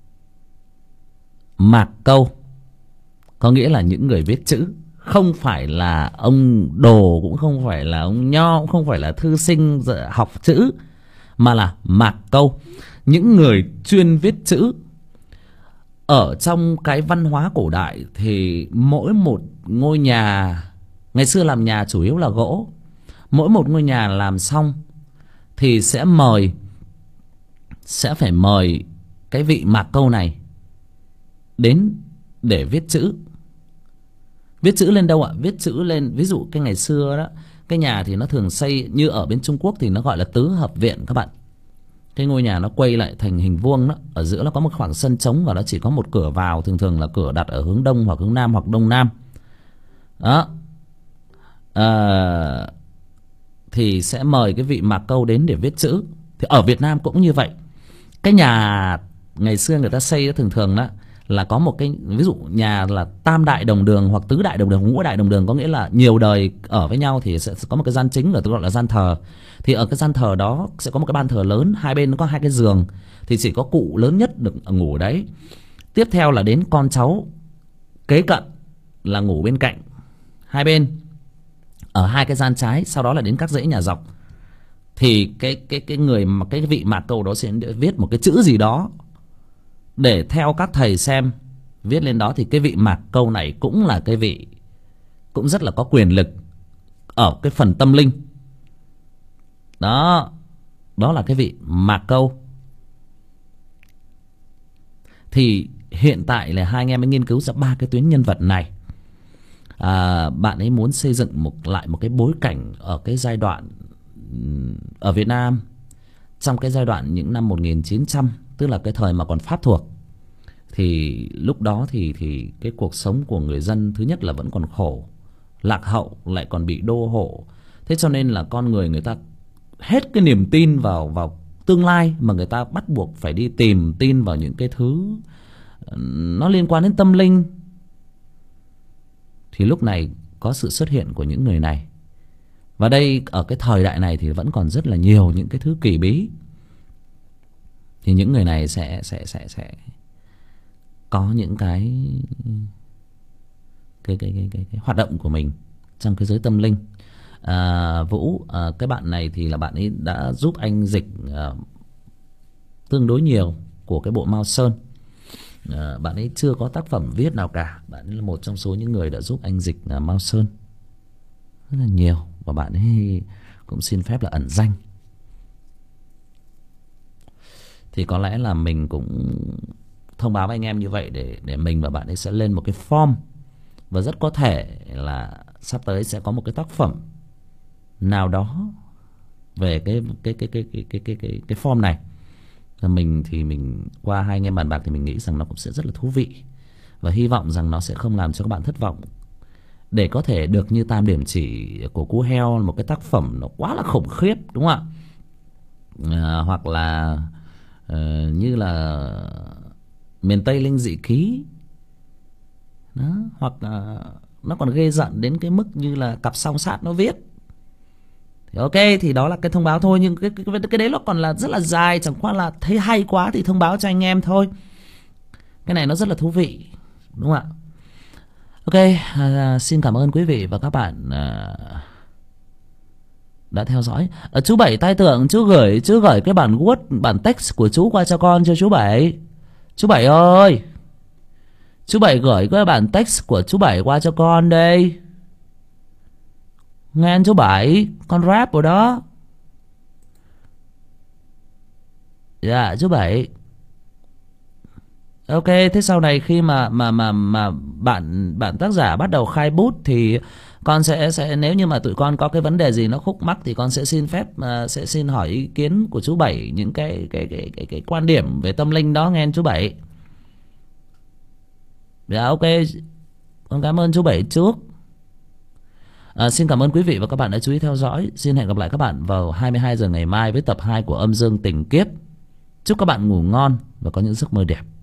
mạc câu. Có nghĩa là những người viết chữ. Không phải là ông đồ, cũng không phải là ông nho, cũng không phải là thư sinh học chữ, mà là mạc câu. Những người chuyên viết chữ. Ở trong cái văn hóa cổ đại thì mỗi một ngôi nhà, ngày xưa làm nhà chủ yếu là gỗ, mỗi một ngôi nhà làm xong thì sẽ phải mời cái vị mạc câu này đến để viết chữ. Viết chữ lên đâu ạ? Viết chữ lên, ví dụ cái ngày xưa đó, cái nhà thì nó thường xây như ở bên Trung Quốc thì nó gọi là tứ hợp viện các bạn. Cái ngôi nhà nó quay lại thành hình vuông đó, ở giữa nó có một khoảng sân trống và nó chỉ có một cửa vào, thường thường là cửa đặt ở hướng đông hoặc hướng nam hoặc đông nam. Đó. Thì sẽ mời cái vị mạc câu đến để viết chữ. Thì ở Việt Nam cũng như vậy. Cái nhà ngày xưa người ta xây đó, thường thường đó là có một cái, ví dụ nhà là tam đại đồng đường hoặc tứ đại đồng đường, ngũ đại đồng đường, có nghĩa là nhiều đời ở với nhau, thì sẽ có một cái gian chính là tôi gọi là gian thờ. Thì ở cái gian thờ đó sẽ có một cái ban thờ lớn, hai bên nó có hai cái giường, thì chỉ có cụ lớn nhất được ngủ ở đấy. Tiếp theo là đến con cháu kế cận là ngủ bên cạnh hai bên ở hai cái gian trái, sau đó là đến các dãy nhà dọc. Thì cái người mà cái vị mạc câu đó sẽ viết một cái chữ gì đó để theo các thầy xem, viết lên đó. Thì cái vị mạc câu này cũng là cái vị cũng rất là có quyền lực ở cái phần tâm linh. Đó. Đó là cái vị mạc câu. Thì hiện tại là hai anh em mới nghiên cứu ra ba cái tuyến nhân vật này. Bạn ấy muốn xây dựng lại một cái bối cảnh ở cái giai đoạn ở Việt Nam trong cái giai đoạn những năm 1900, tức là cái thời mà còn Pháp thuộc. Thì lúc đó thì cái cuộc sống của người dân thứ nhất là vẫn còn khổ, lạc hậu, lại còn bị đô hộ. Thế cho nên là con người ta hết cái niềm tin vào tương lai, mà người ta bắt buộc phải đi tìm tin vào những cái thứ nó liên quan đến tâm linh. Thì lúc này có sự xuất hiện của những người này. Và đây ở cái thời đại này thì vẫn còn rất là nhiều những cái thứ kỳ bí. Thì những người này sẽ có những cái hoạt động của mình trong cái giới tâm linh. Vũ, cái bạn này thì là bạn ấy đã giúp anh dịch tương đối nhiều của cái bộ Mao Sơn. Bạn ấy chưa có tác phẩm viết nào cả. Bạn ấy là một trong số những người đã giúp anh dịch Mao Sơn rất là nhiều. Và bạn ấy cũng xin phép là ẩn danh. Thì có lẽ là mình cũng thông báo với anh em như vậy để mình và bạn ấy sẽ lên một cái form. Và rất có thể là sắp tới sẽ có một cái tác phẩm nào đó về cái form này. Mình thì mình qua 2 anh em bàn bạc thì mình nghĩ rằng nó cũng sẽ rất là thú vị, và hy vọng rằng nó sẽ không làm cho các bạn thất vọng. Để có thể được như Tam Điểm Chỉ của Cú Heo, một cái tác phẩm nó quá là khủng khiếp, đúng không ạ? Hoặc là như là Miền Tây Linh Dị Ký đó, hoặc là nó còn ghê giận đến cái mức như là Cặp Song Sát nó viết. Thì ok, thì đó là cái thông báo thôi, nhưng cái đấy nó còn là rất là dài, chẳng qua là thấy hay quá thì thông báo cho anh em thôi. Cái này nó rất là thú vị, đúng không ạ? Ok, xin cảm ơn quý vị và các bạn đã theo dõi. Chú Bảy Tai Tượng, chú gửi cái bản Word, bản text của chú qua cho con chưa chú Bảy? Chú Bảy ơi, chú Bảy gửi cái bản text của chú Bảy qua cho con đây. Nghe chú Bảy, con rap rồi đó. Dạ chú Bảy. Ok, thế sau này khi mà bạn tác giả bắt đầu khai bút thì con sẽ nếu như mà tụi con có cái vấn đề gì nó khúc mắc thì con sẽ xin phép sẽ xin hỏi ý kiến của chú Bảy, những cái quan điểm về tâm linh đó, nghe chú Bảy. Dạ ok, con cảm ơn chú Bảy trước. Xin cảm ơn quý vị và các bạn đã chú ý theo dõi. Xin hẹn gặp lại các bạn vào 22 giờ ngày mai với tập 2 của Âm Dương Tình Kiếp. Chúc các bạn ngủ ngon và có những giấc mơ đẹp.